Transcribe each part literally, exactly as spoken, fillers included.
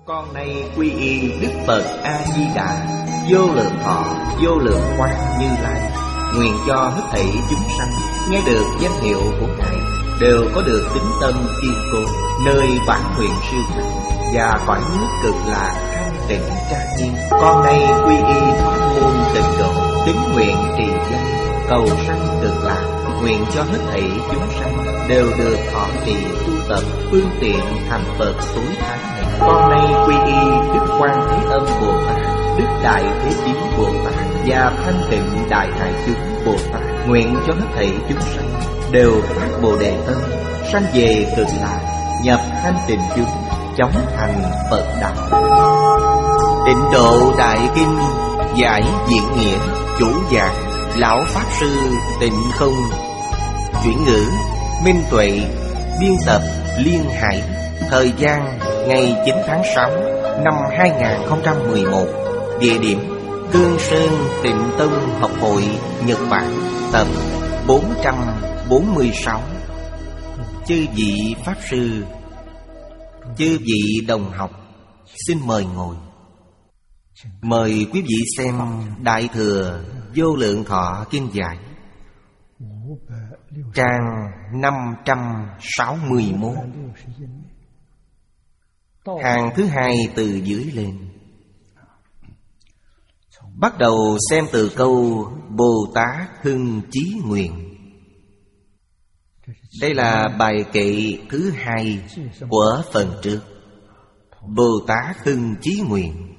Con nay quy y Đức Phật A-di-đà, vô lượng thọ, vô lượng quang Như Lai. Nguyện cho hết thảy chúng sanh nghe được danh hiệu của Ngài đều có được tín tâm kiên cố, nơi bản nguyện siêu thoát và cõi nước cực lạc thanh tịnh trang nghiêm. Con nay quy y pháp môn tịnh độ, tín nguyện trì danh, cầu sanh cực lạc. Nguyện cho hết thảy chúng sanh đều được thọ trì tu tập phương tiện thành Phật tối thắng này. Con nay quy y Đức Quan Thế Âm Bồ Tát, Đức Đại Thế Chí Bồ Tát và Thanh Tịnh Đại Hải Chúng Bồ Tát. Nguyện cho hết thảy chúng sanh đều phát Bồ Đề tâm, sanh về cực lạc, nhập thanh tịnh chúng, chóng thành Phật đạo. Tịnh Độ Đại Kinh giải diễn nghĩa, chủ giảng Lão Pháp Sư Tịnh Không, chuyển ngữ Minh Tuệ, biên tập Liên Hải. Thời gian ngày chín tháng sáu năm hai nghìn không trăm mười một. Địa điểm Cương Sơn Tịnh Tông Học Hội, Nhật Bản. Tập bốn trăm bốn mươi sáu. Chư vị Pháp Sư, chư vị đồng học, xin mời ngồi. Mời quý vị xem Đại Thừa Vô Lượng Thọ Kinh Giải, trang năm trăm sáu mươi mốt, hàng thứ hai từ dưới lên. Bắt đầu xem từ câu Bồ Tát hưng chí nguyện. Đây là bài kệ thứ hai của phần trước. Bồ Tát hưng chí nguyện,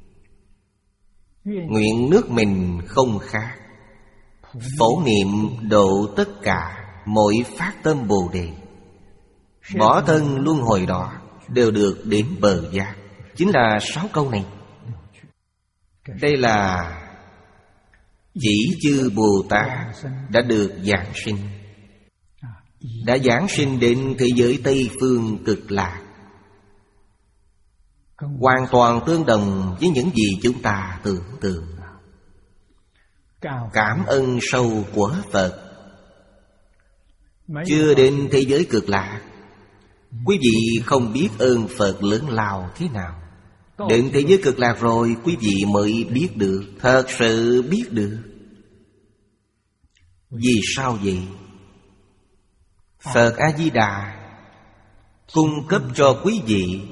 nguyện nước mình không khác, phổ niệm độ tất cả mọi phát tâm Bồ Đề, bỏ thân luân hồi đó đều được đến bờ giác. Chính là sáu câu này. Đây là chỉ chư Bồ Tát đã được giáng sinh, đã giáng sinh đến thế giới Tây Phương cực lạc, hoàn toàn tương đồng với những gì chúng ta tưởng tượng. Cảm ơn sâu của Phật. Chưa đến thế giới cực lạc, quý vị không biết ơn Phật lớn lao thế nào. Đến thế giới cực lạc rồi, quý vị mới biết được, thật sự biết được. Vì sao vậy? Phật A-di-đà cung cấp cho quý vị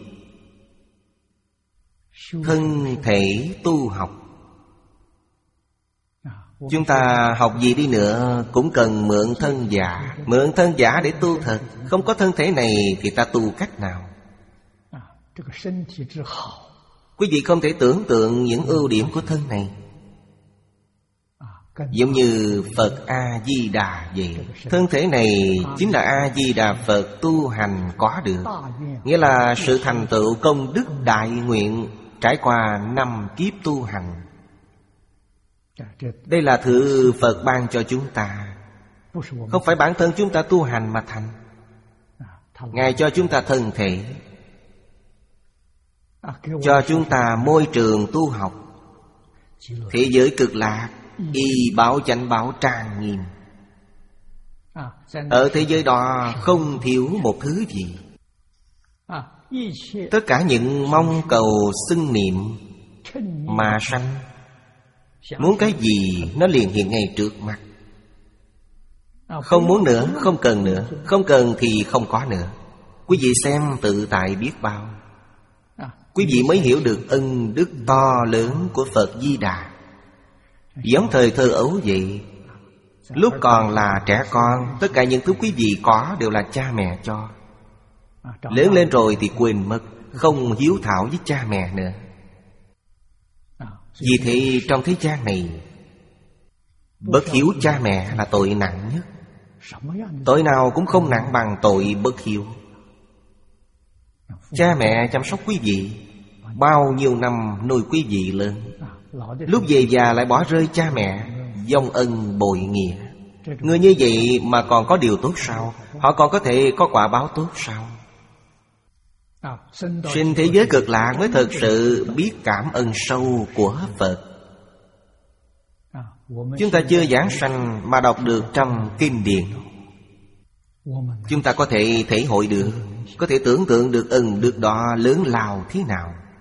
thân thể tu học. Chúng ta học gì đi nữa cũng cần mượn thân giả. Mượn thân giả để tu thật. Không có thân thể này thì ta tu cách nào? Quý vị không thể tưởng tượng những ưu điểm của thân này. Giống như Phật A-di-đà vậy. Thân thể này chính là A-di-đà Phật tu hành có được. Nghĩa là sự thành tựu công đức đại nguyện trải qua năm kiếp tu hành. Đây là thứ Phật ban cho chúng ta, không phải bản thân chúng ta tu hành mà thành. Ngài cho chúng ta thân thể, cho chúng ta môi trường tu học. Thế giới cực lạc y bảo chánh bảo trang nghiêm. Ở thế giới đó không thiếu một thứ gì. Tất cả những mong cầu xưng niệm mà sanh, muốn cái gì nó liền hiện ngay trước mắt. Không muốn nữa, không cần nữa. Không cần thì không có nữa. Quý vị xem tự tại biết bao. Quý vị mới hiểu được ân đức to lớn của Phật Di Đà. Giống thời thơ ấu vậy. Lúc còn là trẻ con, tất cả những thứ quý vị có đều là cha mẹ cho. Lớn lên rồi thì quên mất, không hiếu thảo với cha mẹ nữa. Vì thế trong thế gian này, bất hiếu cha mẹ là tội nặng nhất. Tội nào cũng không nặng bằng tội bất hiếu. Cha mẹ chăm sóc quý vị, bao nhiêu năm nuôi quý vị lớn, lúc về già lại bỏ rơi cha mẹ, vong ân bội nghĩa. Người như vậy mà còn có điều tốt sao? Họ còn có thể có quả báo tốt sao? Sinh thế giới cực lạc mới thực sự biết cảm ơn sâu của Phật. Chúng ta chưa giảng sanh mà đọc được trong kinh điển, chúng ta có thể thể hội được, có thể tưởng tượng được ân đức đó lớn lao thế nào.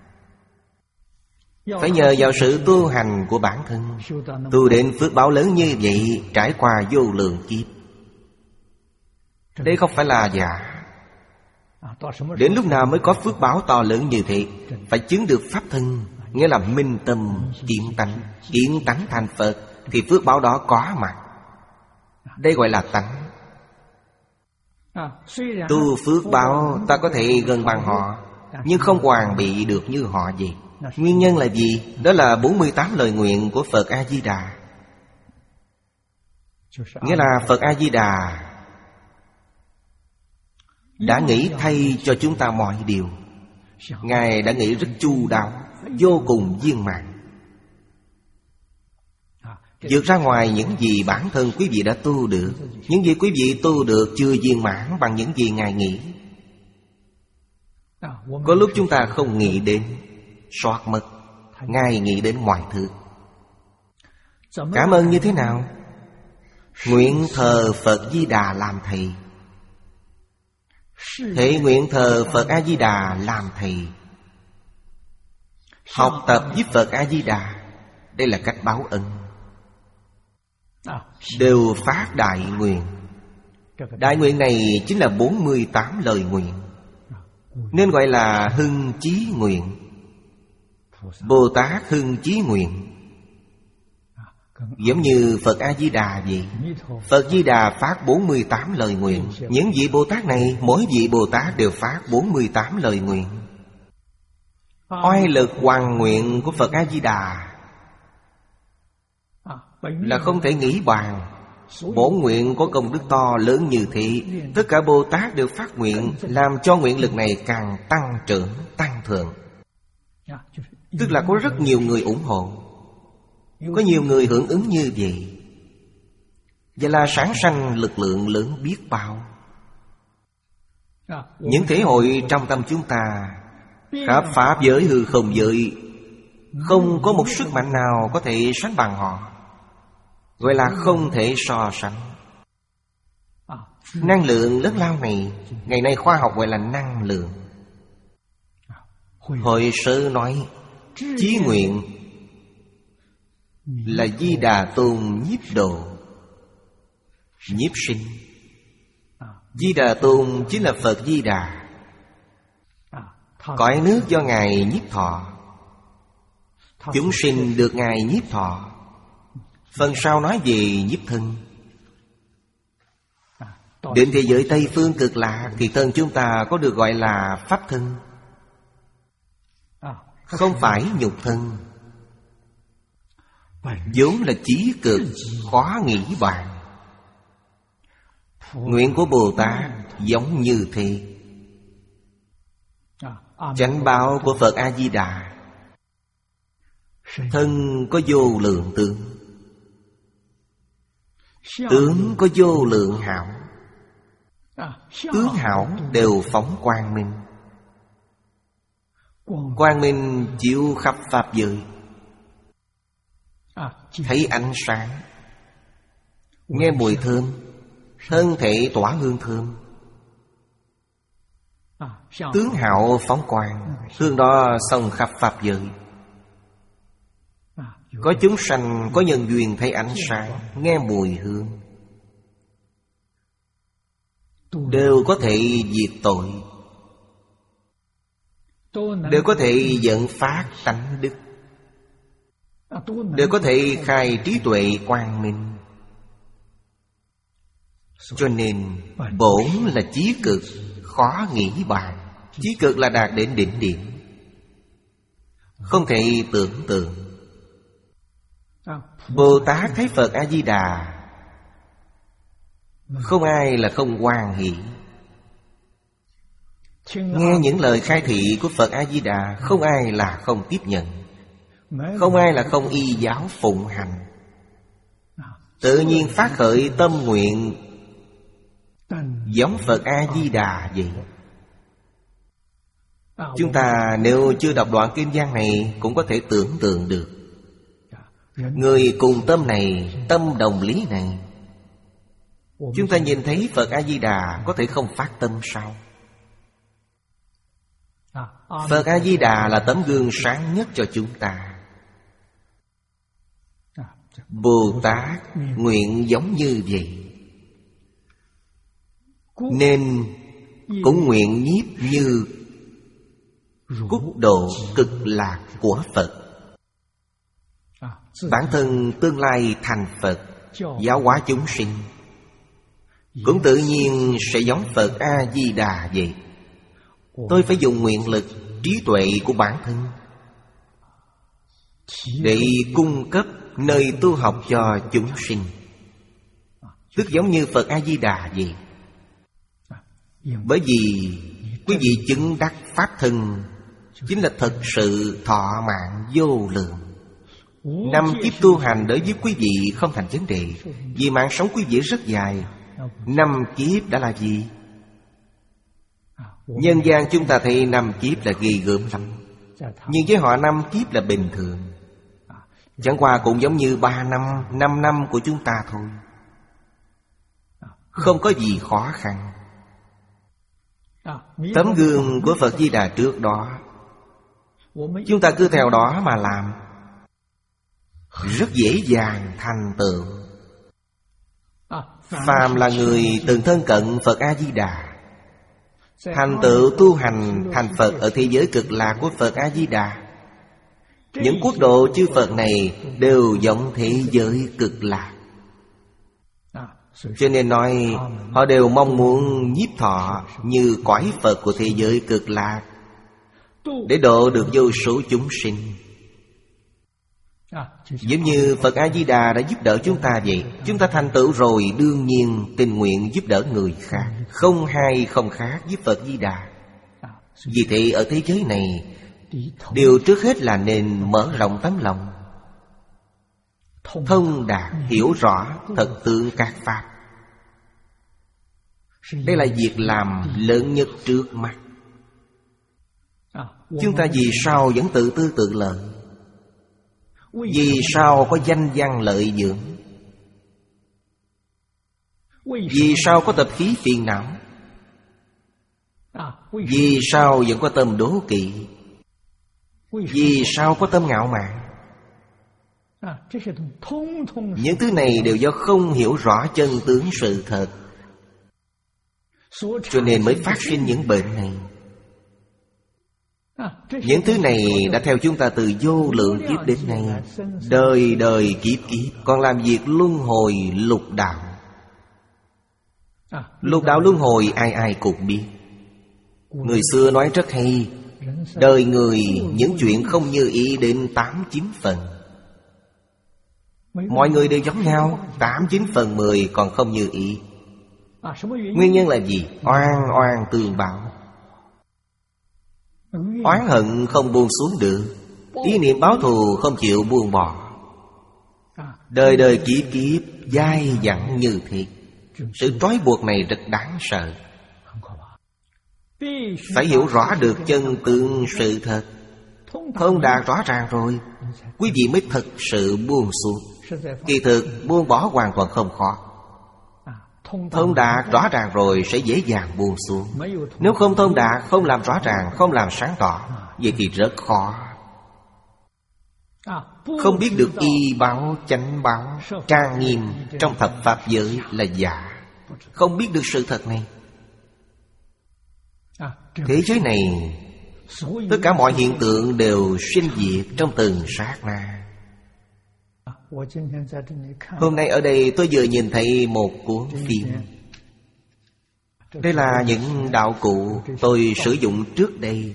phải nhờ vào sự tu hành của bản thân, tu đến phước báo lớn như vậy, trải qua vô lượng kiếp. Đây không phải là giả. Đến lúc nào mới có phước báo to lớn như thế? Phải chứng được pháp thân, nghĩa là minh tâm kiến tánh. Kiến tánh thành Phật thì phước báo đó có mặt. Đây gọi là tánh. Tu phước báo ta có thể gần bằng họ, nhưng không hoàn bị được như họ vậy. Nguyên nhân là gì? Đó là bốn mươi tám lời nguyện của Phật A-di-đà. Nghĩa là Phật A-di-đà đã nghĩ thay cho chúng ta mọi điều. Ngài đã nghĩ rất chu đáo, vô cùng viên mãn, vượt ra ngoài những gì bản thân quý vị đã tu được. Những gì quý vị tu được chưa viên mãn bằng những gì Ngài nghĩ. Có lúc chúng ta không nghĩ đến, soát mất. Ngài nghĩ đến mọi thứ. Cảm ơn như thế nào? Nguyện thờ Phật Di Đà làm thầy. Thể nguyện thờ Phật A-di-đà làm thầy. Học tập với Phật A-di-đà. Đây là cách báo ân. Đều phát đại nguyện. Đại nguyện này chính là bốn mươi tám lời nguyện, nên gọi là hưng chí nguyện. Bồ Tát hưng chí nguyện, giống như Phật A-di-đà vậy. Phật Di-đà phát bốn mươi tám lời nguyện. Những vị Bồ Tát này, mỗi vị Bồ Tát đều phát bốn mươi tám lời nguyện. Oai lực hoàn nguyện của Phật A-di-đà là không thể nghĩ bàn. Bổn nguyện có công đức to lớn như thế, tất cả Bồ Tát đều phát nguyện, làm cho nguyện lực này càng tăng trưởng, tăng thượng. Tức là có rất nhiều người ủng hộ, có nhiều người hưởng ứng như vậy. Vậy là sản sanh lực lượng lớn biết bao. Những thể hội trong tâm chúng ta, khắp pháp giới hư không giới, không có một sức mạnh nào có thể sánh bằng họ. Gọi là không thể so sánh. Năng lượng lớn lao này, ngày nay khoa học gọi là năng lượng. Hội sơ nói chí nguyện là Di Đà Tôn nhiếp độ, nhiếp sinh. Di Đà Tôn chính là Phật Di Đà. Cõi nước do Ngài nhiếp thọ, chúng sinh được Ngài nhiếp thọ. Phần sau nói về nhiếp thân. Đến thế giới Tây Phương Cực Lạc thì thân chúng ta có được gọi là pháp thân, không phải nhục thân. vốn là chí cực, khó nghĩ bàn. Nguyện của Bồ Tát giống như thế. Chánh báo của Phật A-di-đà, thân có vô lượng tướng, tướng có vô lượng hảo. Tướng hảo đều phóng quang minh. Quang minh chiếu khắp pháp giới, thấy ánh sáng, nghe mùi thơm, thân thể tỏa hương thơm. Tướng hảo phóng quang, hương đó xông khắp pháp giới. Có chúng sanh, có nhân duyên thấy ánh sáng, nghe mùi hương, đều có thể diệt tội, đều có thể dẫn phát tánh đức, đều có thể khai trí tuệ quang minh. Cho nên bổn là chí cực, khó nghĩ bàn. Chí cực là đạt đến đỉnh điểm, không thể tưởng tượng. Bồ Tát thấy Phật A-di-đà, không ai là không hoan hỷ. Nghe những lời khai thị của Phật A-di-đà, không ai là không tiếp nhận, không ai là không y giáo phụng hành. Tự nhiên phát khởi tâm nguyện giống Phật A-di-đà vậy. Chúng ta nếu chưa đọc đoạn kinh văn này cũng có thể tưởng tượng được. Người cùng tâm này, tâm đồng lý này, chúng ta nhìn thấy Phật A-di-đà có thể không phát tâm sao? Phật A-di-đà là tấm gương sáng nhất cho chúng ta. Bồ Tát nguyện giống như vậy, nên cũng nguyện nhiếp như cúc độ cực lạc của Phật. Bản thân tương lai thành Phật, giáo hóa chúng sinh, cũng tự nhiên sẽ giống Phật A-di-đà vậy. Tôi phải dùng nguyện lực, trí tuệ của bản thân để cung cấp nơi tu học cho chúng sinh, tức giống như Phật A-di-đà vậy. Bởi vì quý vị chứng đắc Pháp thân chính là thật sự thọ mạng vô lượng. Năm kiếp tu hành đối với quý vị không thành vấn đề, vì mạng sống quý vị rất dài. Năm kiếp đã là gì? Nhân gian chúng ta thấy năm kiếp là ghê gớm lắm, nhưng với họ năm kiếp là bình thường. Chẳng qua cũng giống như ba năm, năm năm của chúng ta thôi, không có gì khó khăn. Tấm gương của Phật Di Đà trước đó, chúng ta cứ theo đó mà làm, rất dễ dàng thành tựu. Phàm là người từng thân cận Phật A-di-đà, thành tựu tu hành thành Phật ở thế giới cực lạc của Phật A-di-đà, những quốc độ chư Phật này đều giống thế giới cực lạc. Cho nên nói họ đều mong muốn nhiếp thọ như cõi Phật của thế giới cực lạc, để độ được vô số chúng sinh. Giống như Phật A-di-đà đã giúp đỡ chúng ta vậy. Chúng ta thành tựu rồi, đương nhiên tình nguyện giúp đỡ người khác, không hai không khác với Phật Di-đà. Vì thế ở thế giới này, điều trước hết là nên mở rộng tấm lòng, thông đạt hiểu rõ thật tướng các pháp. Đây là việc làm lớn nhất trước mắt. Chúng ta vì sao vẫn tự tư tự lợi? Vì sao có danh văn lợi dưỡng? Vì sao có tập khí phiền não? Vì sao vẫn có tâm đố kỵ? Vì sao có tâm ngạo mạn? Những thứ này đều do không hiểu rõ chân tướng sự thật, cho nên mới phát sinh những bệnh này. Những thứ này đã theo chúng ta từ vô lượng kiếp đến nay, đời đời kiếp kiếp, còn làm việc luân hồi lục đạo. Lục đạo luân hồi ai ai cũng biết. Người xưa nói rất hay, đời người những chuyện không như ý đến tám chín phần. Mọi người đều giống nhau, tám chín phần mười còn không như ý. Nguyên nhân là gì? Oan oan tương báo. Oán hận không buông xuống được, ý niệm báo thù không chịu buông bỏ. Đời đời kiếp kiếp dai dẳng như thế. Sự trói buộc này rất đáng sợ. Phải hiểu rõ được chân tướng sự thật, thông đạt rõ ràng rồi, quý vị mới thật sự buông xuống. Kỳ thực buông bỏ hoàn toàn không khó. Thông đạt rõ ràng rồi sẽ dễ dàng buông xuống. Nếu không thông đạt, không làm rõ ràng, không làm sáng tỏ, vậy thì rất khó. Không biết được y báo, chánh báo, trang nghiêm trong thập pháp giới là giả. Không biết được sự thật này. Thế giới này, tất cả mọi hiện tượng đều sinh diệt trong từng sát na. Hôm nay ở đây tôi vừa nhìn thấy một cuốn phim. Đây là những đạo cụ tôi sử dụng trước đây.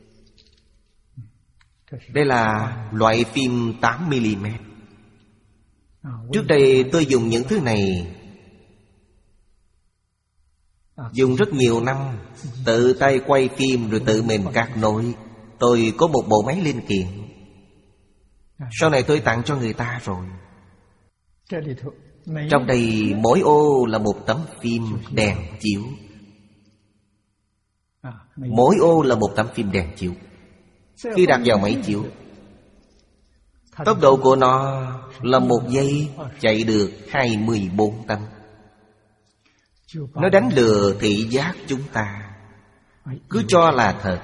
Đây là loại phim tám mi li mét. Trước đây tôi dùng những thứ này, dùng rất nhiều năm, tự tay quay phim rồi tự mình cắt nối. Tôi có một bộ máy linh kiện, sau này tôi tặng cho người ta rồi. Trong đây mỗi ô là một tấm phim đèn chiếu. Mỗi ô là một tấm phim đèn chiếu. Khi đặt vào máy chiếu, tốc độ của nó là một giây chạy được hai mươi bốn tấm. Nó đánh lừa thị giác chúng ta, cứ cho là thật.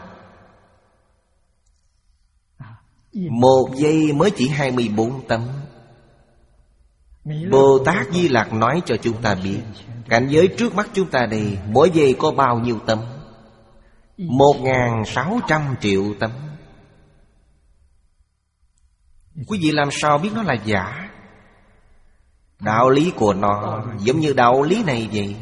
Một giây mới chỉ hai mươi bốn tấm, Bồ Tát Di Lặc nói cho chúng ta biết, cảnh giới trước mắt chúng ta đây mỗi giây có bao nhiêu tấm? Một ngàn sáu trăm triệu tấm. Quý vị làm sao biết nó là giả? Đạo lý của nó giống như đạo lý này vậy.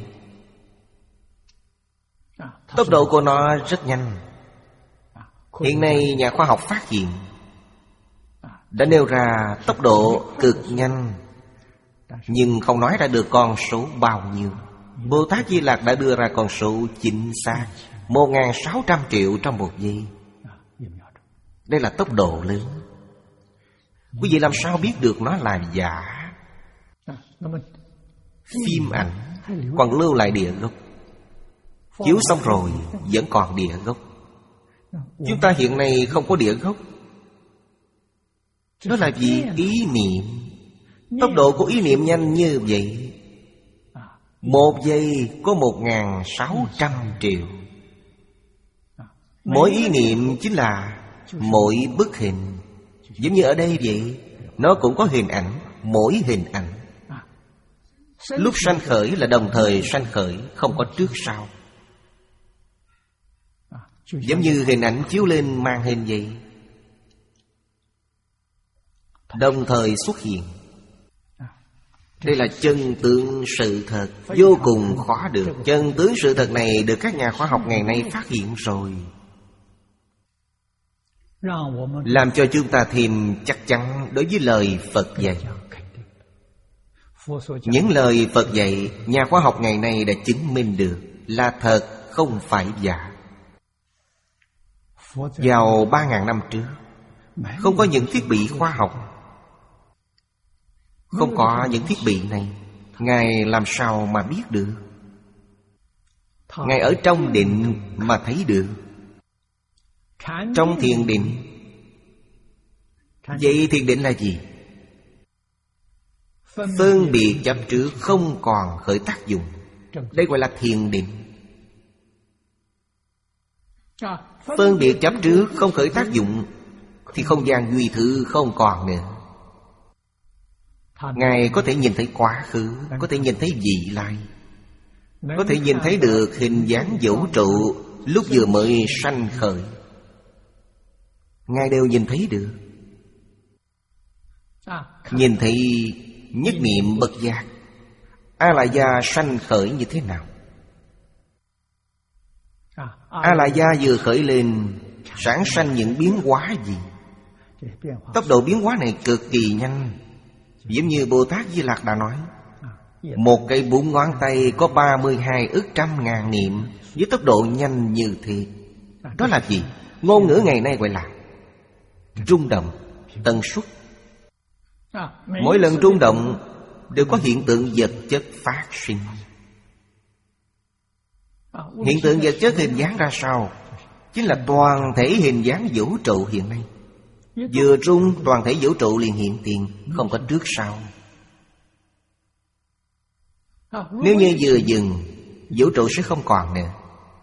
Tốc độ của nó rất nhanh. Hiện nay nhà khoa học phát hiện đã nêu ra tốc độ cực nhanh, nhưng không nói ra được con số bao nhiêu. Bồ Tát Di Lặc đã đưa ra con số chính xác, một ngàn sáu trăm triệu trong một giây. Đây là tốc độ lớn. Quý vị làm sao biết được nó là giả? Phim ảnh còn lưu lại địa gốc, chiếu xong rồi vẫn còn địa gốc. Chúng ta hiện nay không có địa gốc. Đó là vì ý niệm. Tốc độ của ý niệm nhanh như vậy, một giây có một ngàn sáu trăm triệu. Mỗi ý niệm chính là mỗi bức hình. Giống như ở đây vậy, nó cũng có hình ảnh. Mỗi hình ảnh lúc sanh khởi là đồng thời sanh khởi, không có trước sau. Giống như hình ảnh chiếu lên màn hình vậy, đồng thời xuất hiện. Đây là chân tướng sự thật, vô cùng khó được. Chân tướng sự thật này được các nhà khoa học ngày nay phát hiện rồi, làm cho chúng ta thêm chắc chắn đối với lời Phật dạy. Những lời Phật dạy, nhà khoa học ngày nay đã chứng minh được là thật, không phải giả. Vào ba ngàn năm trước, không có những thiết bị khoa học, không có những thiết bị này, Ngài làm sao mà biết được? Ngài ở trong định mà thấy được. Trong thiền định. Vậy thiền định là gì? Phân biệt chấp trước không còn khởi tác dụng. Đây gọi là thiền định. Phân biệt chấp trước không khởi tác dụng thì không gian duy thứ không còn nữa. Ngài có thể nhìn thấy quá khứ, có thể nhìn thấy vị lai, có thể nhìn thấy được hình dáng vũ trụ lúc vừa mới sanh khởi. Ngài đều nhìn thấy được. Nhìn thấy nhất niệm bất giác, A La Gia sanh khởi như thế nào? A La Gia vừa khởi lên sản sanh những biến hóa gì? Tốc độ biến hóa này cực kỳ nhanh. Giống như Bồ Tát Di Lặc đã nói, một cây bốn ngón tay có ba mươi hai ức trăm ngàn niệm, với tốc độ nhanh như thế. Đó là gì? Ngôn ngữ ngày nay gọi là rung động, tần suất. Mỗi lần rung động đều có hiện tượng vật chất phát sinh. Hiện tượng vật chất hình dáng ra sao? Chính là toàn thể hình dáng vũ trụ hiện nay. Vừa rung toàn thể vũ trụ liền hiện tiền, không có trước sau. Nếu như vừa dừng, vũ trụ sẽ không còn nữa.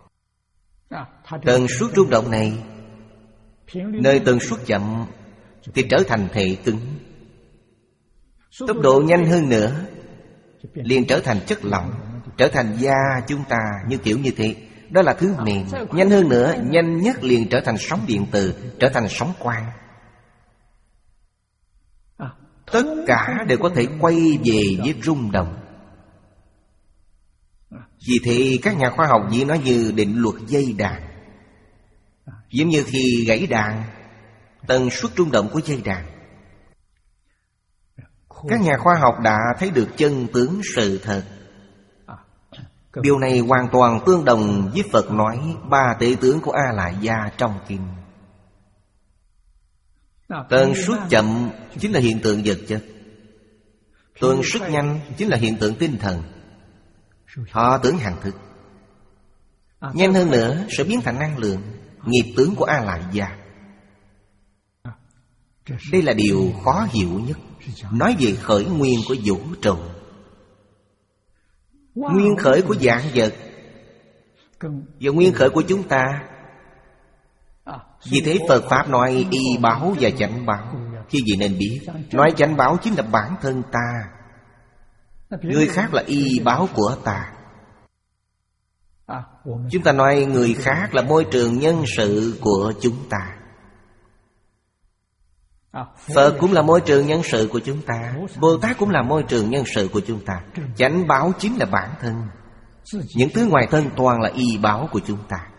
Tần suất rung động này, nơi tần suất chậm thì trở thành thể cứng. Tốc độ nhanh hơn nữa liền trở thành chất lỏng, trở thành da chúng ta như kiểu như thế. Đó là thứ mềm. Nhanh hơn nữa, nhanh nhất liền trở thành sóng điện từ, trở thành sóng quang. Tất cả đều có thể quay về với rung động. Vì thế các nhà khoa học chỉ nói như định luật dây đàn. Giống như khi gãy đàn, tần suất rung động của dây đàn. Các nhà khoa học đã thấy được chân tướng sự thật. Điều này hoàn toàn tương đồng với Phật nói ba tể tướng của A La Gia trong kinh. Tần suất chậm chính là hiện tượng vật chất, tần suất nhanh chính là hiện tượng tinh thần. Họ tưởng hành thức. Nhanh hơn nữa sẽ biến thành năng lượng, nghiệp tướng của A La Gia. Đây là điều khó hiểu nhất. Nói về khởi nguyên của vũ trụ, nguyên khởi của vạn vật và nguyên khởi của chúng ta. Vì thế Phật Pháp nói y báo và chánh báo. Khi gì nên biết, nói chánh báo chính là bản thân ta. Người khác là y báo của ta. Chúng ta nói người khác là môi trường nhân sự của chúng ta. Phật cũng là môi trường nhân sự của chúng ta. Bồ Tát cũng là môi trường nhân sự của chúng ta. Chánh báo chính là bản thân. Những thứ ngoài thân toàn là y báo của chúng ta.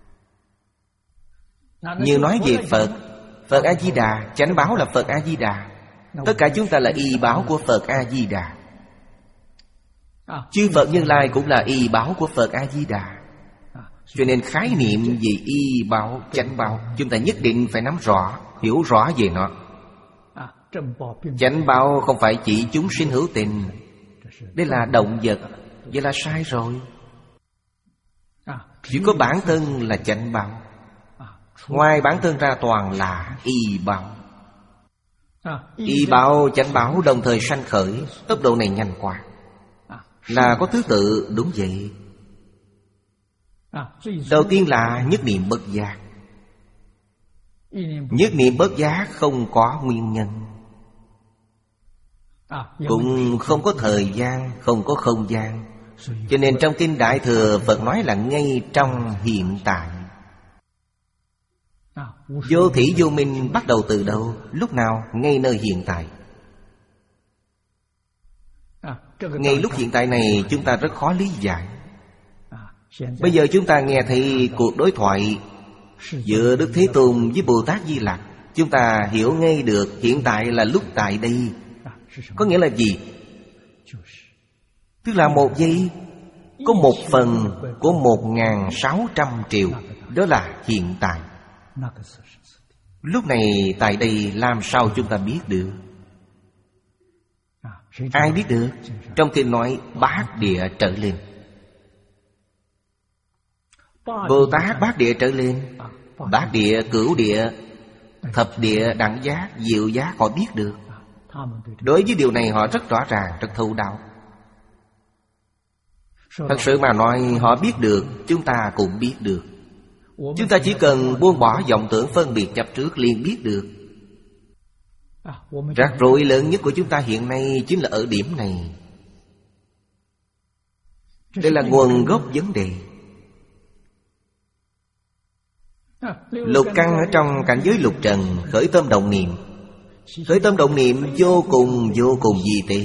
Như nói về Phật, Phật A-di-đà, chánh báo là Phật A-di-đà. Tất cả chúng ta là y báo của Phật A-di-đà. Chư Phật Như Lai cũng là y báo của Phật A-di-đà. Cho nên khái niệm về y báo, chánh báo, chúng ta nhất định phải nắm rõ, hiểu rõ về nó. Chánh báo không phải chỉ chúng sinh hữu tình. Đây là động vật. Vậy là sai rồi. Chỉ có bản thân là chánh báo. Ngoài bản thân ra toàn là y báo. Y báo, chánh báo đồng thời sanh khởi. Tốc độ này nhanh quá. Là có thứ tự, đúng vậy. Đầu tiên là nhất niệm bất giác. Nhất niệm bất giác không có nguyên nhân, cũng không có thời gian, không có không gian. Cho nên trong Kinh Đại Thừa Phật nói là ngay trong hiện tại. Vô thỉ vô minh bắt đầu từ đâu? Lúc nào? Ngay nơi hiện tại. Ngay lúc hiện tại này chúng ta rất khó lý giải. Bây giờ chúng ta nghe thấy cuộc đối thoại giữa Đức Thế Tôn với Bồ Tát Di Lặc, chúng ta hiểu ngay được hiện tại là lúc tại đây. Có nghĩa là gì? Tức là một giây có một phần của một ngàn sáu trăm triệu. Đó là hiện tại. Lúc này tại đây làm sao chúng ta biết được? Ai biết được? Trong kinh nói bát địa trở lên. Bồ Tát bát địa trở lên, bát địa, cửu địa, thập địa, đẳng giác, diệu giác họ biết được. Đối với điều này họ rất rõ ràng, rất thấu đáo. Thật sự mà nói họ biết được, chúng ta cũng biết được. Chúng ta chỉ cần buông bỏ vọng tưởng phân biệt chấp trước liền biết được. Rắc rối lớn nhất của chúng ta hiện nay chính là ở điểm này. Đây là nguồn gốc vấn đề. Lục căn ở trong cảnh giới lục trần khởi tâm động niệm. Khởi tâm động niệm vô cùng vô cùng vi tế.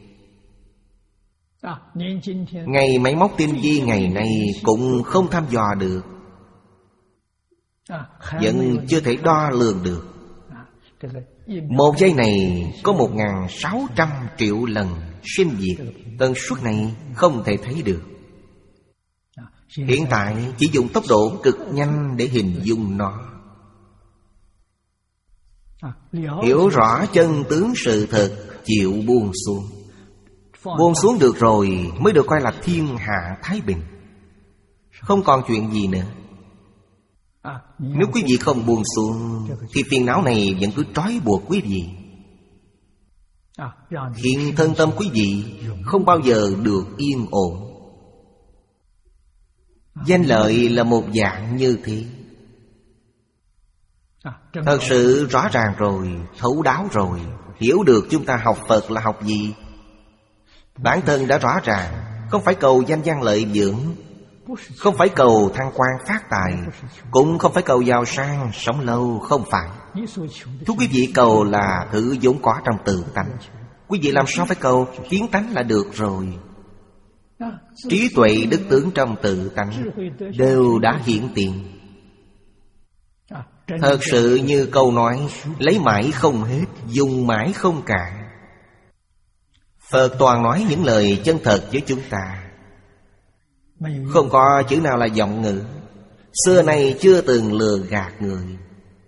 Ngày máy móc tinh vi ngày nay cũng không thăm dò được, vẫn chưa thể đo lường được. Một giây này có một ngàn sáu trăm triệu lần sinh diệt. Tần suất này không thể thấy được. Hiện tại chỉ dùng tốc độ cực nhanh để hình dung nó. Hiểu rõ chân tướng sự thật, chịu buông xuống. Buông xuống được rồi mới được coi là thiên hạ thái bình. Không còn chuyện gì nữa. Nếu quý vị không buông xuống thì phiền não này vẫn cứ trói buộc quý vị, khiến thân tâm quý vị không bao giờ được yên ổn. Danh lợi là một dạng như thế. Thật sự rõ ràng rồi, thấu đáo rồi. Hiểu được chúng ta học Phật là học gì. Bản thân đã rõ ràng. Không phải cầu danh văn lợi dưỡng, không phải cầu thăng quan phát tài, cũng không phải cầu giàu sang sống lâu. Không phải. Thứ quý vị cầu là thứ vốn có trong tự tánh. Quý vị làm sao phải cầu? Kiến tánh là được rồi. Trí tuệ đức tướng trong tự tánh đều đã hiển tiền. Thật sự như câu nói, lấy mãi không hết, dùng mãi không cạn. Phật toàn nói những lời chân thật với chúng ta, không có chữ nào là vọng ngữ. Xưa nay chưa từng lừa gạt người.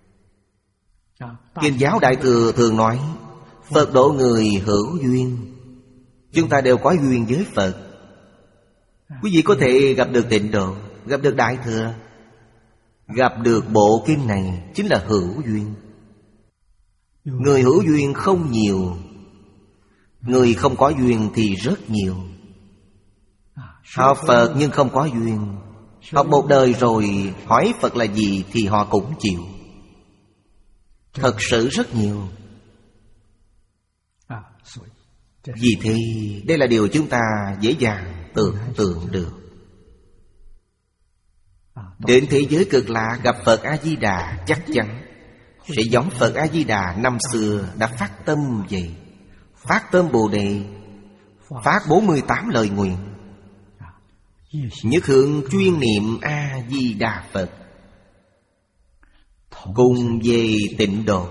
Kinh giáo Đại Thừa thường nói Phật độ người hữu duyên. Chúng ta đều có duyên với Phật. Quý vị có thể gặp được Tịnh Độ, gặp được Đại Thừa, gặp được bộ kinh này chính là hữu duyên. Người hữu duyên không nhiều, người không có duyên thì rất nhiều. Học Phật nhưng không có duyên, học một đời rồi hỏi Phật là gì thì họ cũng chịu. Thật sự rất nhiều. Vì thế đây là điều chúng ta dễ dàng tưởng tượng được. Đến thế giới cực lạc gặp Phật A-di-đà, chắc chắn sẽ giống Phật A-di-đà năm xưa đã phát tâm vậy. Phát tâm Bồ Đề, phát bốn mươi tám lời nguyện, nhất hướng chuyên niệm A-di-đà Phật, cùng về tịnh độ,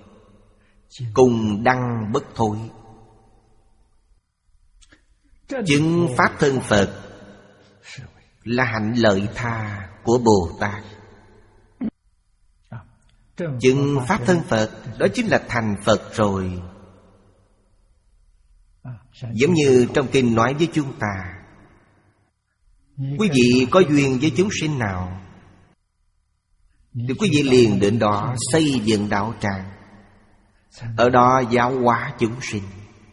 cùng đăng bất thối. Chứng Pháp thân Phật là hạnh lợi tha của Bồ Tát. Chứng Pháp thân Phật đó chính là thành Phật rồi. Giống như trong kinh nói với chúng ta, quý vị có duyên với chúng sinh nào thì quý vị liền đến đó xây dựng đạo tràng, ở đó giáo hóa chúng sinh,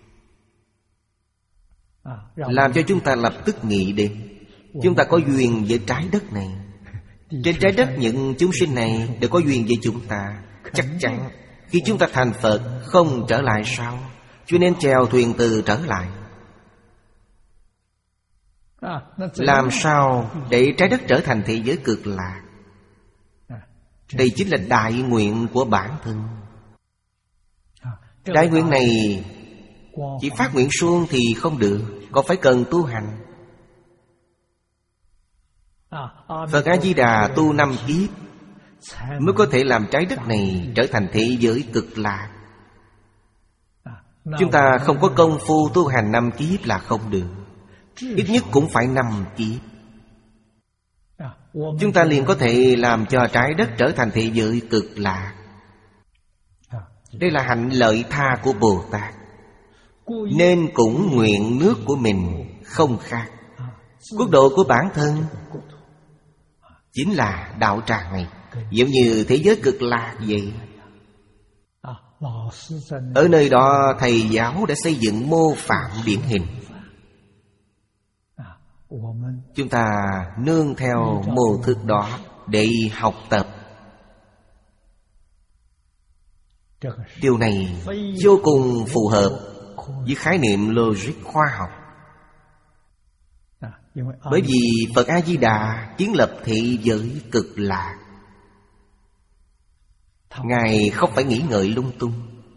làm cho chúng ta lập tức nghĩ đến chúng ta có duyên với trái đất này. Trên trái đất những chúng sinh này đều có duyên với chúng ta. Chắc chắn khi chúng ta thành Phật không trở lại sao? Cho nên chèo thuyền từ trở lại. Làm sao để trái đất trở thành thế giới cực lạc? Đây chính là đại nguyện của bản thân. Đại nguyện này chỉ phát nguyện suông thì không được, còn phải cần tu hành. Phật A-di-đà tu năm kiếp mới có thể làm trái đất này trở thành thế giới cực lạc. Chúng ta không có công phu tu hành năm kiếp là không được. Ít nhất cũng phải năm kiếp. Chúng ta liền có thể làm cho trái đất trở thành thế giới cực lạc. Đây là hạnh lợi tha của Bồ Tát. Nên cũng nguyện nước của mình không khác. Quốc độ của bản thân chính là đạo tràng này, giống như thế giới cực lạc vậy. Ở nơi đó thầy giáo đã xây dựng mô phạm điển hình. Chúng ta nương theo mô thức đó để học tập. Điều này vô cùng phù hợp với khái niệm logic khoa học. Bởi vì Phật A-di-đà kiến lập thế giới cực lạc. Ngài không phải nghĩ ngợi lung tung.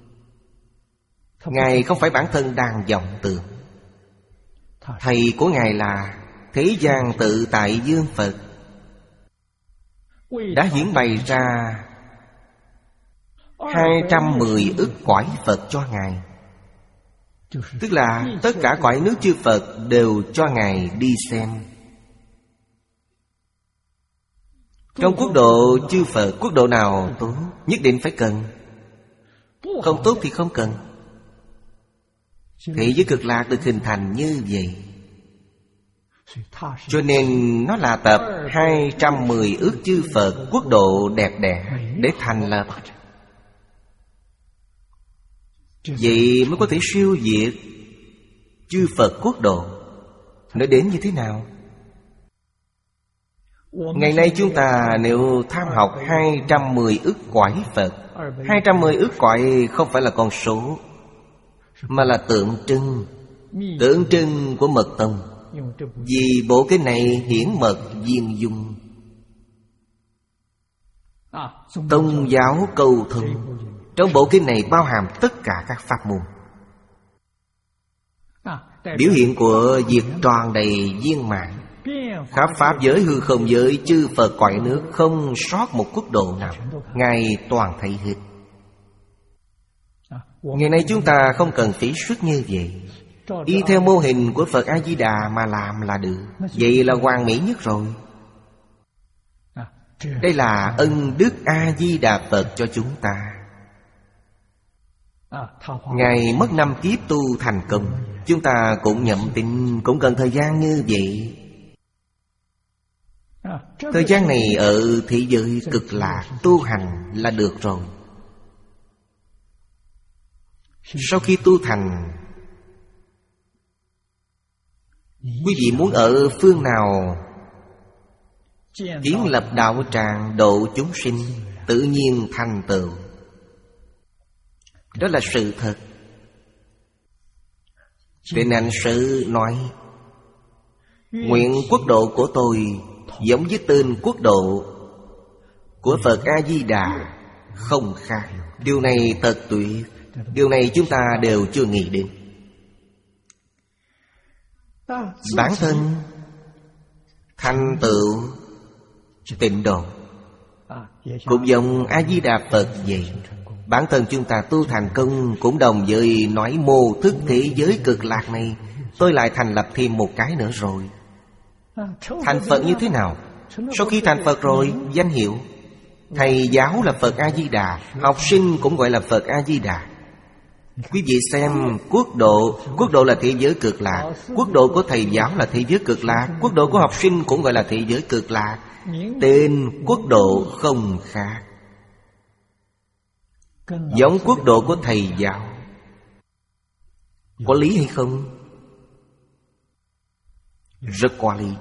Ngài không phải bản thân đang vọng tưởng. Thầy của Ngài là Thế gian tự tại Dương Phật, đã hiển bày ra hai trăm mười ức cõi Phật cho Ngài. Tức là tất cả cõi nước chư Phật đều cho Ngài đi xem. Trong quốc độ chư Phật, quốc độ nào tốt nhất định phải cần, không tốt thì không cần. Thế giới cực lạc được hình thành như vậy. Cho nên nó là tập hai trăm mười ức chư Phật quốc độ đẹp đẽ để thành lập. Vậy mới có thể siêu diệt chư Phật quốc độ. Nói đến như thế nào? Ngày nay chúng ta nếu tham học hai trăm mười ức cõi Phật, hai trăm mười ức cõi không phải là con số, mà là tượng trưng, tượng trưng của mật tông. Vì bộ kinh này hiển mật viên dung, tông giáo cầu thông. Trong bộ kinh này bao hàm tất cả các pháp môn, biểu hiện của việc tròn đầy viên mãn. Khắp pháp giới hư không giới chư Phật cõi nước, không sót một quốc độ nào, Ngài toàn thấy hết. Ngày nay chúng ta không cần phí sức như vậy, y theo mô hình của Phật A-di-đà mà làm là được. Vậy là hoàn mỹ nhất rồi. Đây là ân đức A-di-đà Phật cho chúng ta. Ngài mất năm kiếp tu thành công. Chúng ta cũng nhậm tin, cũng cần thời gian như vậy. Thời gian này ở thế giới cực lạc tu hành là được rồi. Sau khi tu thành, quý vị muốn ở phương nào kiến lập đạo tràng độ chúng sinh, tự nhiên thành tựu. Đó là sự thật. Trên Anh Sư nói: nguyện quốc độ của tôi giống với tên quốc độ của Phật A-di-đà không khác. Điều này thật tuyệt. Điều này chúng ta đều chưa nghĩ đến. Bản thân thành tựu tịnh độ cũng giống A-di-đà Phật vậy. Bản thân chúng ta tu thành công cũng đồng với nói mô thức thế giới cực lạc này. Tôi lại thành lập thêm một cái nữa rồi. Thành Phật như thế nào? Sau khi thành Phật rồi, danh hiệu thầy giáo là Phật A-di-đà, học sinh cũng gọi là Phật A-di-đà. Quý vị xem, quốc độ, quốc độ là thế giới cực lạc. Quốc độ của thầy giáo là thế giới cực lạc. Quốc độ của học sinh cũng gọi là thế giới cực lạc. Tên quốc độ không khác. Giống quốc độ của thầy giáo. Có lý hay không? Rất có lý.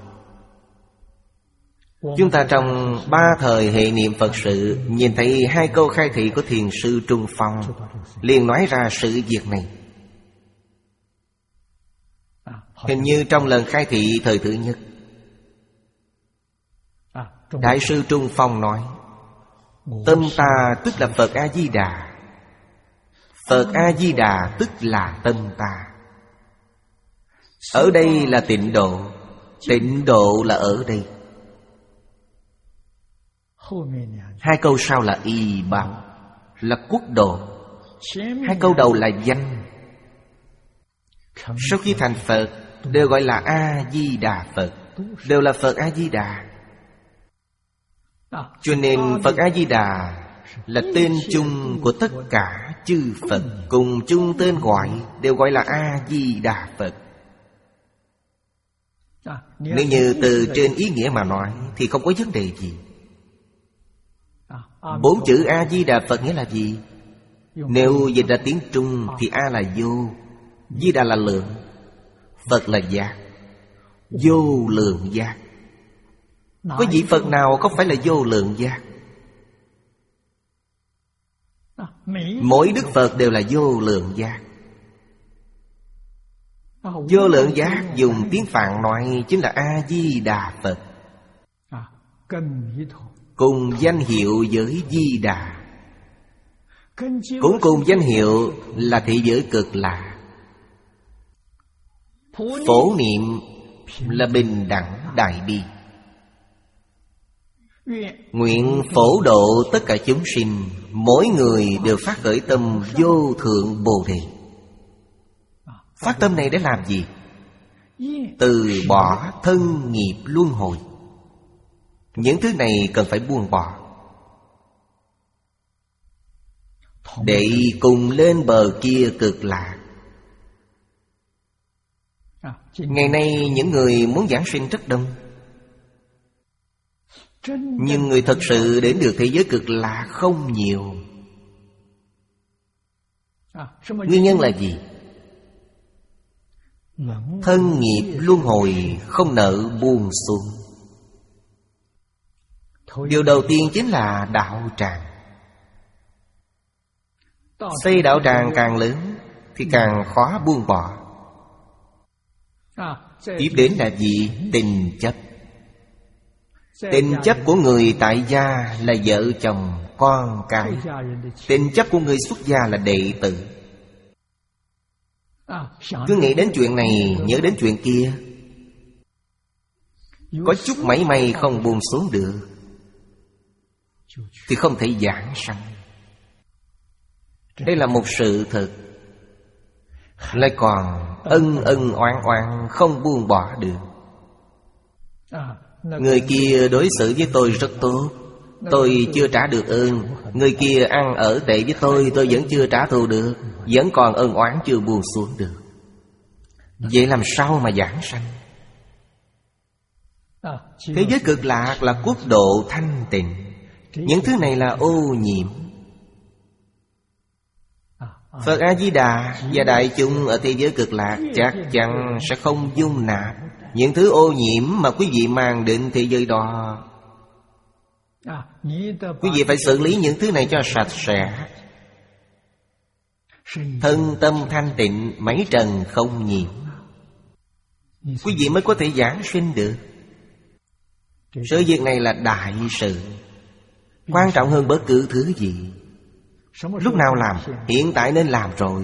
Chúng ta trong ba thời hệ niệm Phật sự nhìn thấy hai câu khai thị của Thiền sư Trung Phong, liền nói ra sự việc này. Hình như trong lần khai thị thời thứ nhất, Đại sư Trung Phong nói: tâm ta tức là Phật A-di-đà, Phật A-di-đà tức là tâm ta. Ở đây là tịnh độ, tịnh độ là ở đây. Hai câu sau là y báo, là quốc độ. Hai câu đầu là danh. Sau khi thành Phật đều gọi là A-di-đà Phật, đều là Phật A-di-đà. Cho nên Phật A-di-đà là tên chung của tất cả chư Phật, cùng chung tên gọi, đều gọi là A-di-đà Phật. Nếu như từ trên ý nghĩa mà nói thì không có vấn đề gì. Bốn chữ A-di-đà Phật nghĩa là gì? Nếu dịch ra tiếng Trung thì A là vô, Di Đà là lượng, Phật là giác, vô lượng giác. Có vị Phật nào không phải là vô lượng giác? Mỗi Đức Phật đều là vô lượng giác. Vô lượng giác dùng tiếng Phạn nói chính là A-di-đà Phật, cùng danh hiệu với Di Đà, cũng cùng danh hiệu là thế giới cực lạc. Phổ niệm là bình đẳng đại bi. Nguyện phổ độ tất cả chúng sinh, mỗi người đều phát khởi tâm vô thượng Bồ Đề. Phát tâm này để làm gì? Từ bỏ thân nghiệp luân hồi. Những thứ này cần phải buông bỏ để cùng lên bờ kia cực lạc. Ngày nay những người muốn giảng sinh rất đông, nhưng người thật sự đến được thế giới cực lạc không nhiều. Nguyên nhân là gì? Thân nghiệp luân hồi không nỡ buông xuống. Điều đầu tiên chính là đạo tràng. Xây đạo tràng càng lớn thì càng khó buông bỏ. Tiếp đến là gì? Tình chấp. Tình chấp của người tại gia là vợ chồng, con cái. Tình chấp của người xuất gia là đệ tử. Cứ nghĩ đến chuyện này, nhớ đến chuyện kia, có chút mảy may không buông xuống được thì không thể giảng sanh. Đây là một sự thật. Lại còn ân ân oán oán không buông bỏ được. Người kia đối xử với tôi rất tốt, tôi chưa trả được ơn. Người kia ăn ở tệ với tôi, tôi vẫn chưa trả thù được, vẫn còn ân oán chưa buông xuống được. Vậy làm sao mà giảng sanh? Thế giới cực lạc là quốc độ thanh tịnh. Những thứ này là ô nhiễm. Phật A-di-đà và đại chúng ở thế giới cực lạc chắc chắn sẽ không dung nạp những thứ ô nhiễm mà quý vị mang đến thế giới đó. Quý vị phải xử lý những thứ này cho sạch sẽ. thân tâm thanh tịnh, mấy trần không nhiễm, quý vị mới có thể giảng sinh được. Sự việc này là đại sự, quan trọng hơn bất cứ thứ gì. Lúc nào làm? Hiện tại nên làm rồi.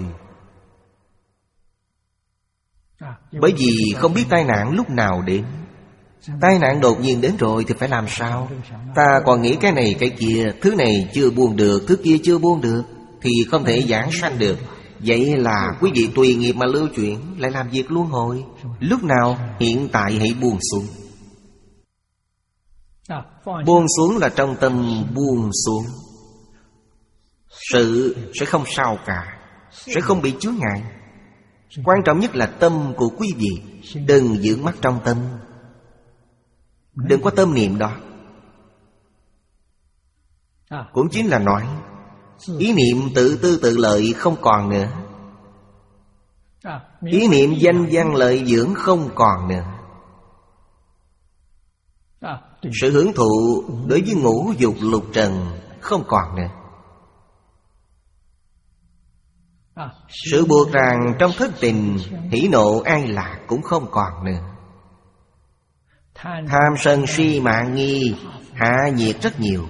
Bởi vì không biết tai nạn lúc nào đến. Tai nạn đột nhiên đến rồi thì phải làm sao? Ta còn nghĩ cái này cái kia, thứ này chưa buông được, thứ kia chưa buông được, thì không thể giảng sanh được. Vậy là quý vị tùy nghiệp mà lưu chuyển, lại làm việc luân hồi. Lúc nào? Hiện tại hãy buông xuống. Buông xuống là trong tâm buông xuống, sự sẽ không sao cả, sẽ không bị chướng ngại. Quan trọng nhất là tâm của quý vị. Đừng giữ mắt trong tâm, đừng có tâm niệm đó. Cũng chính là nói ý niệm tự tư tự lợi không còn nữa, ý niệm danh văn lợi dưỡng không còn nữa. Sự hưởng thụ đối với ngũ dục lục trần không còn nữa. Sự buộc ràng trong thất tình, hỉ nộ ai lạc cũng không còn nữa. Tham sân si mạng nghi hạ nhiệt rất nhiều.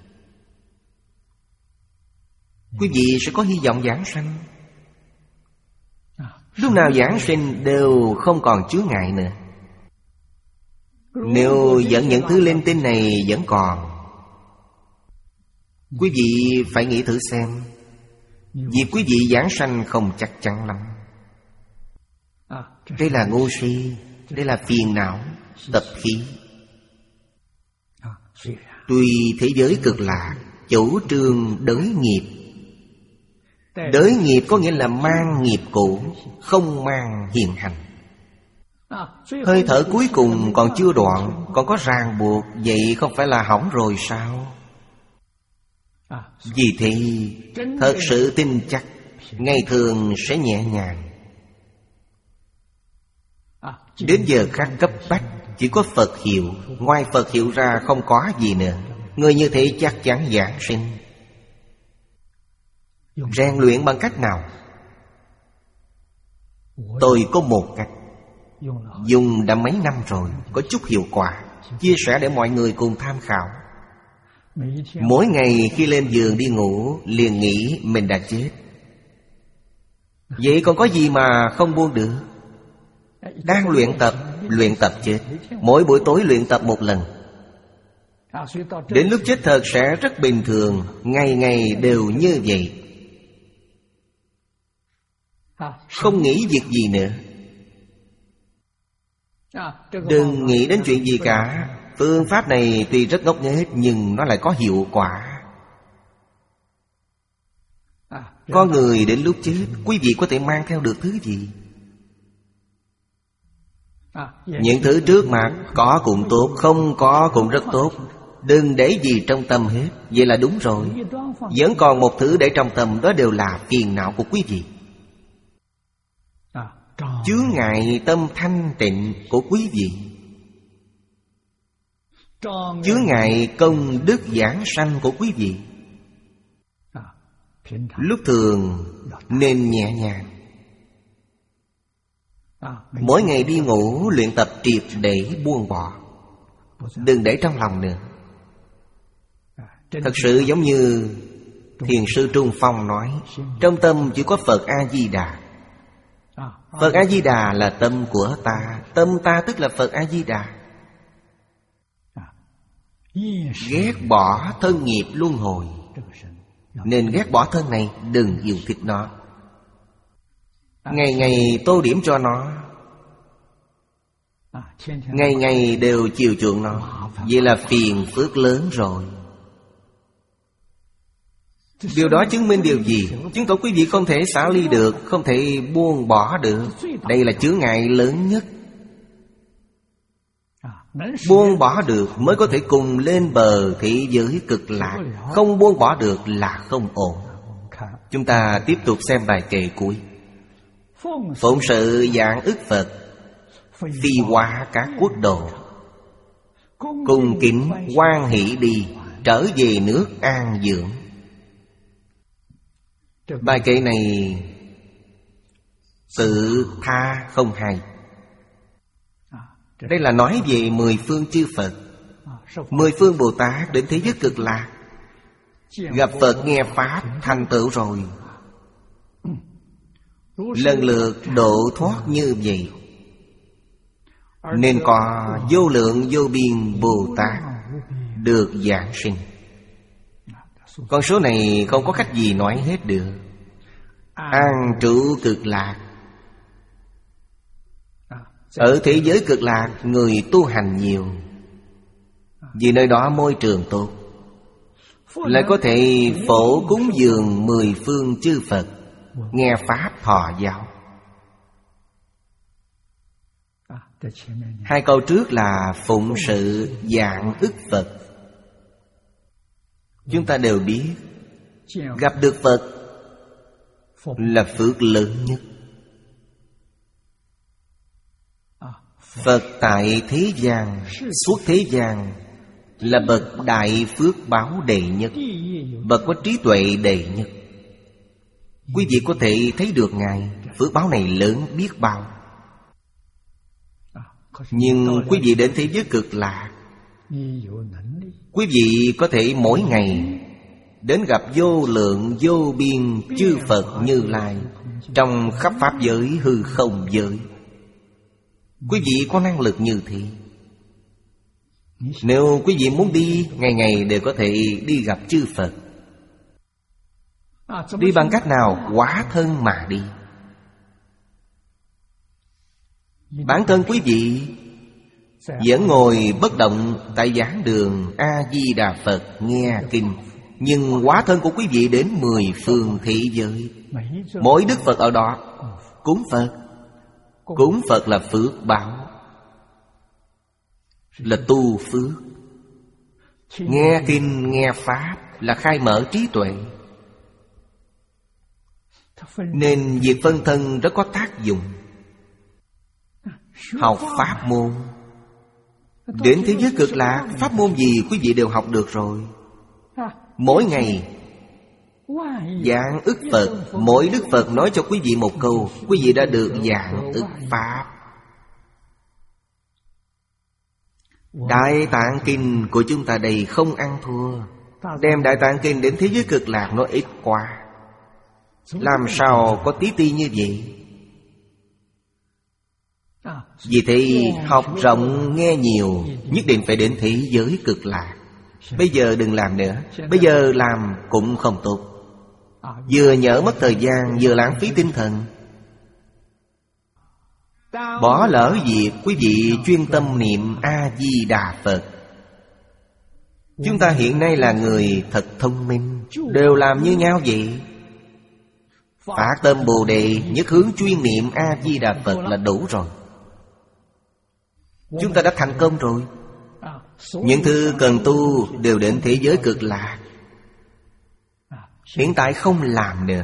Quý vị sẽ có hy vọng giảng sanh. Lúc nào giảng sinh đều không còn chướng ngại nữa. Nếu vẫn những thứ linh tinh này vẫn còn, quý vị phải nghĩ thử xem, việc quý vị giảng sanh không chắc chắn lắm. Đây là ngu si, đây là phiền não, tập khí. Tuy thế giới cực lạc chủ trương đới nghiệp. Đới nghiệp có nghĩa là mang nghiệp cũ, không mang hiện hành. Hơi thở cuối cùng còn chưa đoạn, còn có ràng buộc, vậy không phải là hỏng rồi sao? Vì thế thật sự tin chắc, ngày thường sẽ nhẹ nhàng. Đến giờ khắc cấp bách, chỉ có Phật hiệu, ngoài Phật hiệu ra không có gì nữa. Người như thế chắc chắn giảng sinh. Rèn luyện bằng cách nào? Tôi có một cách, dùng đã mấy năm rồi, có chút hiệu quả, chia sẻ để mọi người cùng tham khảo. Mỗi ngày khi lên giường đi ngủ, liền nghĩ mình đã chết. Vậy còn có gì mà không buông được? Đang luyện tập, luyện tập chết. Mỗi buổi tối luyện tập một lần. Đến lúc chết thật sẽ rất bình thường, ngày ngày đều như vậy. Không nghĩ việc gì nữa. Đừng nghĩ đến chuyện gì cả. Phương pháp này tuy rất ngốc nghếch, nhưng nó lại có hiệu quả. Con người đến lúc chết, quý vị có thể mang theo được thứ gì? Những thứ trước mặt có cũng tốt, không có cũng rất tốt. Đừng để gì trong tâm hết. Vậy là đúng rồi. Vẫn còn một thứ để trong tâm, đó đều là phiền não của quý vị, chướng ngại tâm thanh tịnh của quý vị, chướng ngại công đức giảng sanh của quý vị. Lúc thường nên nhẹ nhàng. Mỗi ngày đi ngủ luyện tập triệt để buông bỏ, đừng để trong lòng nữa. Thật sự giống như Thiền sư Trung Phong nói, trong tâm chỉ có Phật A-di-đà. Phật A-di-đà là tâm của ta, tâm ta tức là Phật A-di-đà. Ghét bỏ thân nghiệp luân hồi, nên ghét bỏ thân này, đừng yêu thích nó. Ngày ngày tô điểm cho nó, ngày ngày đều chiều chuộng nó. Vậy là phiền phước lớn rồi. Điều đó chứng minh điều gì? Chứng tỏ quý vị không thể xả ly được, không thể buông bỏ được. Đây là chướng ngại lớn nhất. Buông bỏ được mới có thể cùng lên bờ thế giới cực lạc. Không buông bỏ được là không ổn. Chúng ta tiếp tục xem bài kệ cuối. Phụng sự dạng ức Phật, phi hóa các quốc độ, cùng kính hoan hỷ đi, trở về nước an dưỡng. Bài kệ này tự tha không hai. Đây là nói về mười phương chư Phật. Mười phương Bồ Tát đến thế giới cực lạc, gặp Phật nghe Pháp thành tựu rồi, lần lượt độ thoát như vậy, nên có vô lượng vô biên Bồ Tát được giảng sinh. Con số này không có cách gì nói hết được. An trụ cực lạc. Ở thế giới cực lạc, người tu hành nhiều, vì nơi đó môi trường tốt, lại có thể phổ cúng dường mười phương chư Phật, nghe Pháp thọ giáo. Hai câu trước là phụng sự dạng ức Phật. Chúng ta đều biết, gặp được Phật là phước lớn nhất. Phật tại thế gian, suốt thế gian, là bậc đại phước báo đệ nhất, bậc có trí tuệ đệ nhất. Quý vị có thể thấy được Ngài, phước báo này lớn biết bao. Nhưng quý vị đến thế giới cực lạc, quý vị có thể mỗi ngày đến gặp vô lượng vô biên chư Phật Như Lai trong khắp pháp giới hư không giới. Quý vị có năng lực như thế. Nếu quý vị muốn đi, ngày ngày đều có thể đi gặp chư Phật. Đi bằng cách nào? Hóa thân mà đi. Bản thân quý vị vẫn ngồi bất động tại giảng đường A-di-đà Phật nghe kinh, nhưng hóa thân của quý vị đến mười phương thế giới. Mỗi đức Phật ở đó cúng Phật. Cúng Phật là phước báo, là tu phước. Nghe kinh, nghe Pháp là khai mở trí tuệ. Nên việc phân thân rất có tác dụng. Học pháp môn, đến thế giới cực lạc, pháp môn gì quý vị đều học được rồi. Mỗi ngày giảng ức Phật, mỗi đức Phật nói cho quý vị một câu, quý vị đã được giảng ức Pháp. Đại Tạng Kinh của chúng ta đây không ăn thua. Đem Đại Tạng Kinh đến thế giới cực lạc nó ít quá. Làm sao có tí ti như vậy? Vì thế học rộng nghe nhiều, nhất định phải đến thế giới cực lạc. Bây giờ đừng làm nữa. Bây giờ làm cũng không tốt. Vừa nhỡ mất thời gian, vừa lãng phí tinh thần. Bỏ lỡ việc quý vị chuyên tâm niệm A-di-đà Phật. Chúng ta hiện nay là người thật thông minh, đều làm như nhau vậy. Phát tâm Bồ Đề, nhất hướng chuyên niệm A-di-đà Phật là đủ rồi. Chúng ta đã thành công rồi. Những thứ cần tu đều đến thế giới cực lạc. Hiện tại không làm nữa,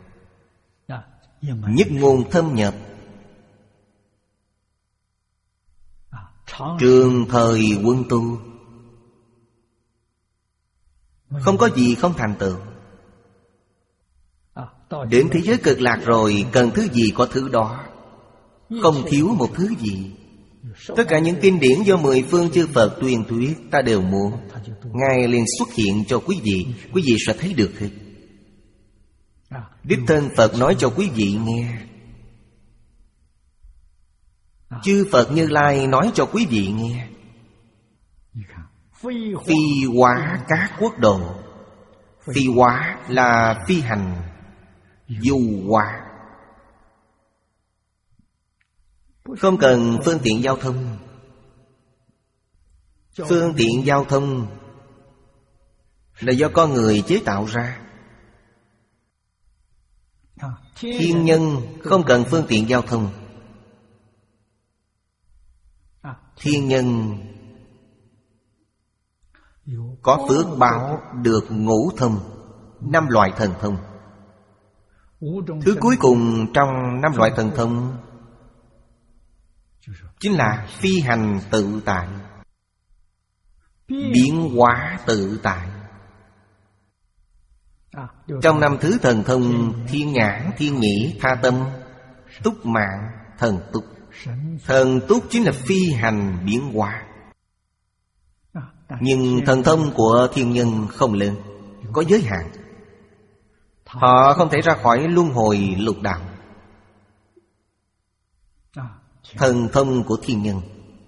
nhất ngôn thâm nhập, trường thời quân tu, không có gì không thành tựu. Đến thế giới cực lạc rồi, cần thứ gì có thứ đó, không thiếu một thứ gì. Tất cả những kinh điển do mười phương chư Phật tuyên thuyết, ta đều muốn. Ngài liền xuất hiện cho quý vị, quý vị sẽ thấy được hết. Đích thân Phật nói cho quý vị nghe. Chư Phật Như Lai nói cho quý vị nghe. Phi hóa các quốc độ. Phi hóa là phi hành, du hóa. Không cần phương tiện giao thông. Phương tiện giao thông là do con người chế tạo ra. Thiên nhân không cần phương tiện giao thông. Thiên nhân có phước báo được ngũ thông, năm loại thần thông. Thứ cuối cùng trong năm loại thần thông chính là phi hành tự tại, biến hóa tự tại. Trong năm thứ thần thông, thiên nhãn, thiên nhĩ, tha tâm Túc mạng, thần túc. Thần túc chính là phi hành biến hóa. Nhưng thần thông của thiên nhân không lớn, có giới hạn. Họ không thể ra khỏi luân hồi lục đạo. Thần thông của thiên nhân,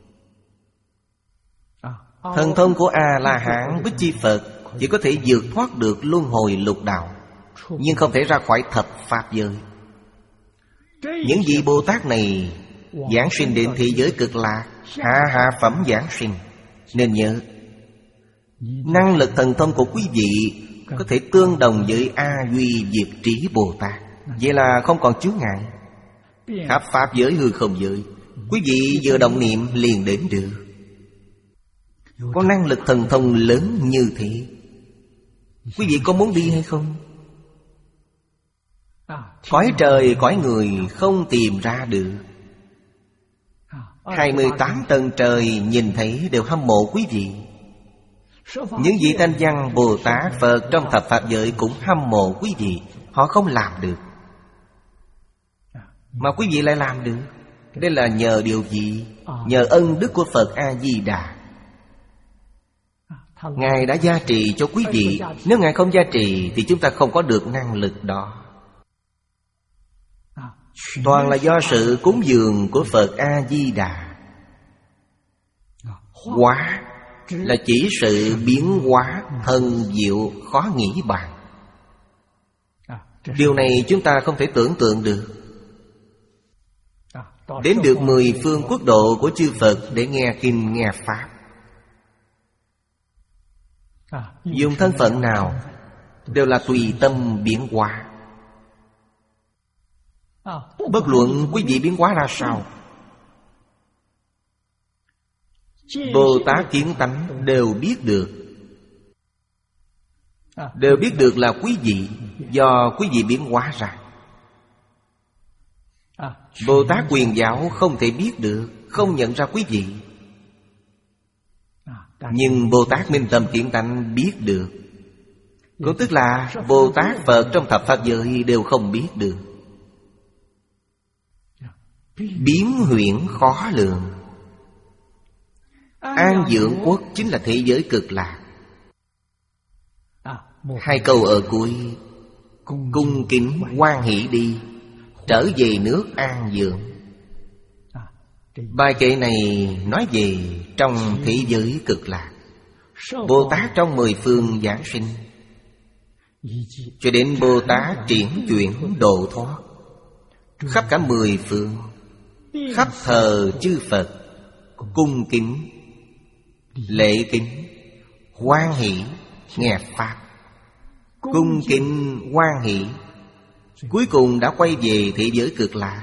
thần thông của A-la-hán, Bích Chi Phật chỉ có thể vượt thoát được luân hồi lục đạo, nhưng không thể ra khỏi thập pháp giới. Những vị Bồ Tát này giảng sinh đến thế giới cực lạc, hạ hạ phẩm giảng sinh. Nên nhớ, năng lực thần thông của quý vị có thể tương đồng với A Duy Diệt Trí Bồ Tát. Vậy là không còn chướng ngại. Khắp pháp giới hư không giới, quý vị vừa động niệm liền đến được. Có năng lực thần thông lớn như thế, quý vị có muốn đi hay không? Cõi trời cõi người không tìm ra được. Hai mươi tám tầng trời nhìn thấy đều hâm mộ quý vị. Những vị thanh văn Bồ Tát Phật trong thập pháp giới cũng hâm mộ quý vị. Họ không làm được, mà quý vị lại làm được. Đây là nhờ điều gì? Nhờ ân đức của Phật A-di-đà. Ngài đã gia trì cho quý vị. Nếu Ngài không gia trì thì chúng ta không có được năng lực đó. Toàn là do sự cúng dường của Phật A-di-đà. Hóa là chỉ sự biến hóa thần diệu khó nghĩ bàn. Điều này chúng ta không thể tưởng tượng được. Đến được mười phương quốc độ của chư Phật để nghe kinh nghe Pháp. Dùng thân phận nào đều là tùy tâm biến hóa. Bất luận quý vị biến hóa ra sao, Bồ Tát kiến tánh đều biết được. Đều biết được là quý vị, do quý vị biến hóa ra. Bồ Tát quyền giáo không thể biết được, không nhận ra quý vị. Nhưng Bồ Tát minh tâm kiến tánh biết được. Cũng tức là Bồ Tát Phật trong thập pháp giới đều không biết được. Biến huyễn khó lường. An dưỡng quốc chính là thế giới cực lạc. Hai câu ở cuối: cung kính hoan hỷ đi, trở về nước an dưỡng. Bài kệ này nói về trong thế giới cực lạc. Bồ Tát trong mười phương giảng sinh, cho đến Bồ Tát triển chuyển độ thoát, khắp cả mười phương, khắp thờ chư Phật, cung kính, lễ kính, hoan hỷ nghe Pháp. Cung kính hoan hỷ, cuối cùng đã quay về thế giới cực lạc.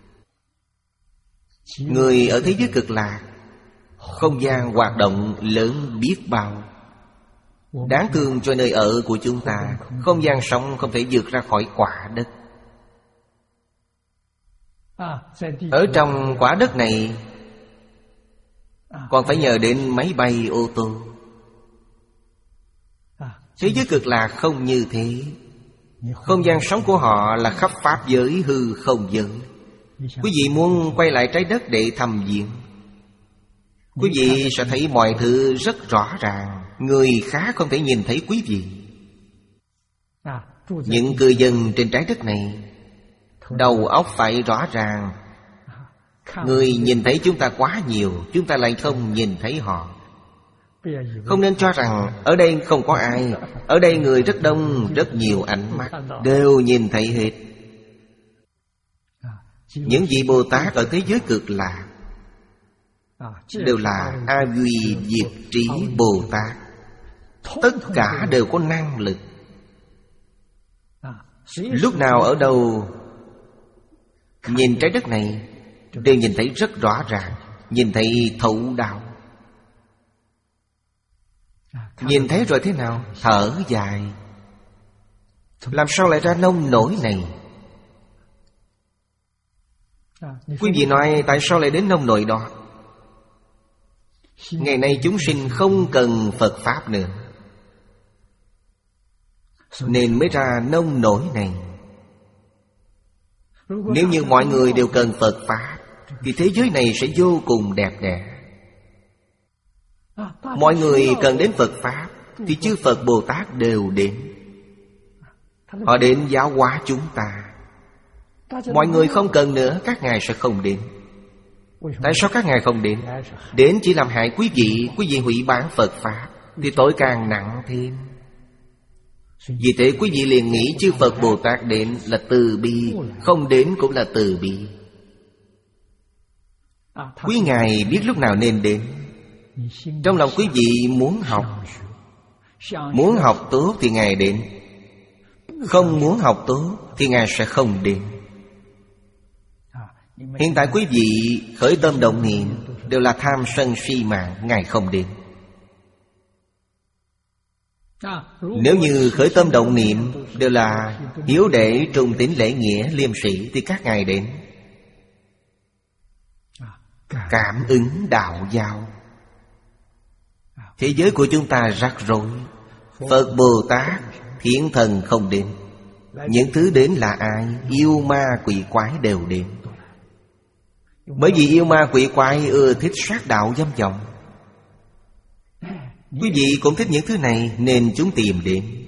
Người ở thế giới cực lạc, không gian hoạt động lớn biết bao. Đáng thương cho nơi ở của chúng ta, không gian sống không thể vượt ra khỏi quả đất. Ở trong quả đất này còn phải nhờ đến máy bay, ô tô. Thế giới cực lạc không như thế. Không gian sống của họ là khắp pháp giới hư không giới. Quý vị muốn quay lại trái đất để thăm viếng, quý vị sẽ thấy mọi thứ rất rõ ràng. Người khác không thể nhìn thấy quý vị. Những cư dân trên trái đất này đầu óc phải rõ ràng. Người nhìn thấy chúng ta quá nhiều, chúng ta lại không nhìn thấy họ. Không nên cho rằng ở đây không có ai. Ở đây người rất đông, rất nhiều ánh mắt đều nhìn thấy hết. Những vị Bồ Tát ở thế giới cực lạc đều là A Duy Diệt Trí Bồ Tát. Tất cả đều có năng lực. Lúc nào ở đâu nhìn trái đất này đều nhìn thấy rất rõ ràng, nhìn thấy thấu đạo. Nhìn thấy rồi thế nào? Thở dài. Làm sao lại ra nông nổi này? Quý vị nói tại sao lại đến nông nổi đó? Ngày nay chúng sinh không cần Phật Pháp nữa, nên mới ra nông nổi này. Nếu như mọi người đều cần Phật Pháp thì thế giới này sẽ vô cùng đẹp đẽ. Mọi người cần đến Phật Pháp thì chư Phật Bồ Tát đều đến. Họ đến giáo hóa chúng ta. Mọi người không cần nữa, các ngài sẽ không đến. Tại sao các ngài không đến? Đến chỉ làm hại quý vị. Quý vị hủy bán Phật Pháp thì tội càng nặng thêm. Vì thế quý vị liền nghĩ chư Phật Bồ Tát đến là từ bi, không đến cũng là từ bi. Quý ngài biết lúc nào nên đến. Trong lòng quý vị muốn học, muốn học tốt thì ngài đến. Không muốn học tốt thì ngài sẽ không đến. Hiện tại quý vị khởi tâm động niệm đều là tham sân si mạng, ngài không đến. Nếu như khởi tâm động niệm đều là hiếu đệ, trung tín, lễ nghĩa, liêm sĩ thì các ngài đến. Cảm ứng đạo giao. Thế giới của chúng ta rắc rối. Phật Bồ Tát, thiện thần không đến. Những thứ đến là ai? Yêu ma quỷ quái đều đến. Bởi vì yêu ma quỷ quái ưa thích sát đạo dâm vọng. Quý vị cũng thích những thứ này nên chúng tìm đến.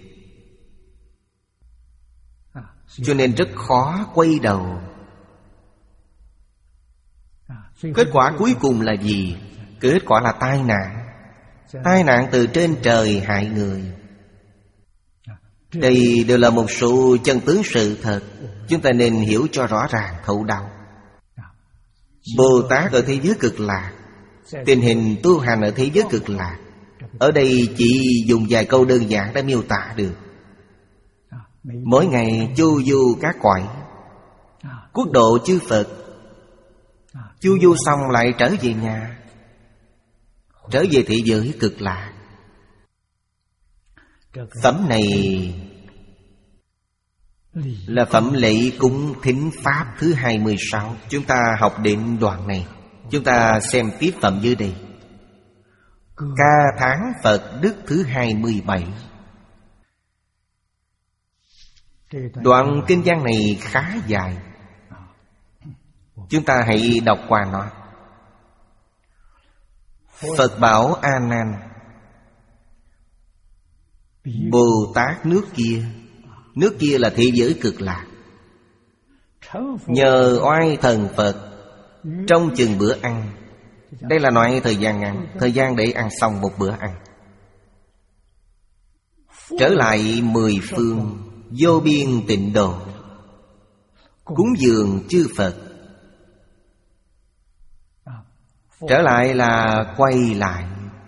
Cho nên rất khó quay đầu. Kết quả cuối cùng là gì? Kết quả là tai nạn. Tai nạn từ trên trời hại người. Đây đều là một số chân tướng sự thật. Chúng ta nên hiểu cho rõ ràng thấu đáo. Bồ Tát ở thế giới cực lạc, tình hình tu hành ở thế giới cực lạc, ở đây chỉ dùng vài câu đơn giản đã miêu tả được. Mỗi ngày chu du các cõi, quốc độ chư Phật. Chu du xong lại trở về nhà, trở về thế giới cực lạc. Phẩm này là phẩm lễ cúng thính Pháp thứ hai mươi sáu. Chúng ta học đến đoạn này. Chúng ta xem tiếp phẩm dưới đây. Ca tháng Phật Đức thứ hai mươi bảy. Đoạn kinh văn này khá dài. Chúng ta hãy đọc qua nó. Phật bảo A Nan: Bồ Tát nước kia, nước kia là thế giới cực lạc, nhờ oai thần Phật trong chừng bữa ăn. Đây là nói thời gian ngắn, thời gian để ăn xong một bữa ăn. Trở lại mười phương vô biên tịnh độ, cúng dường chư Phật. Trở lại là quay lại.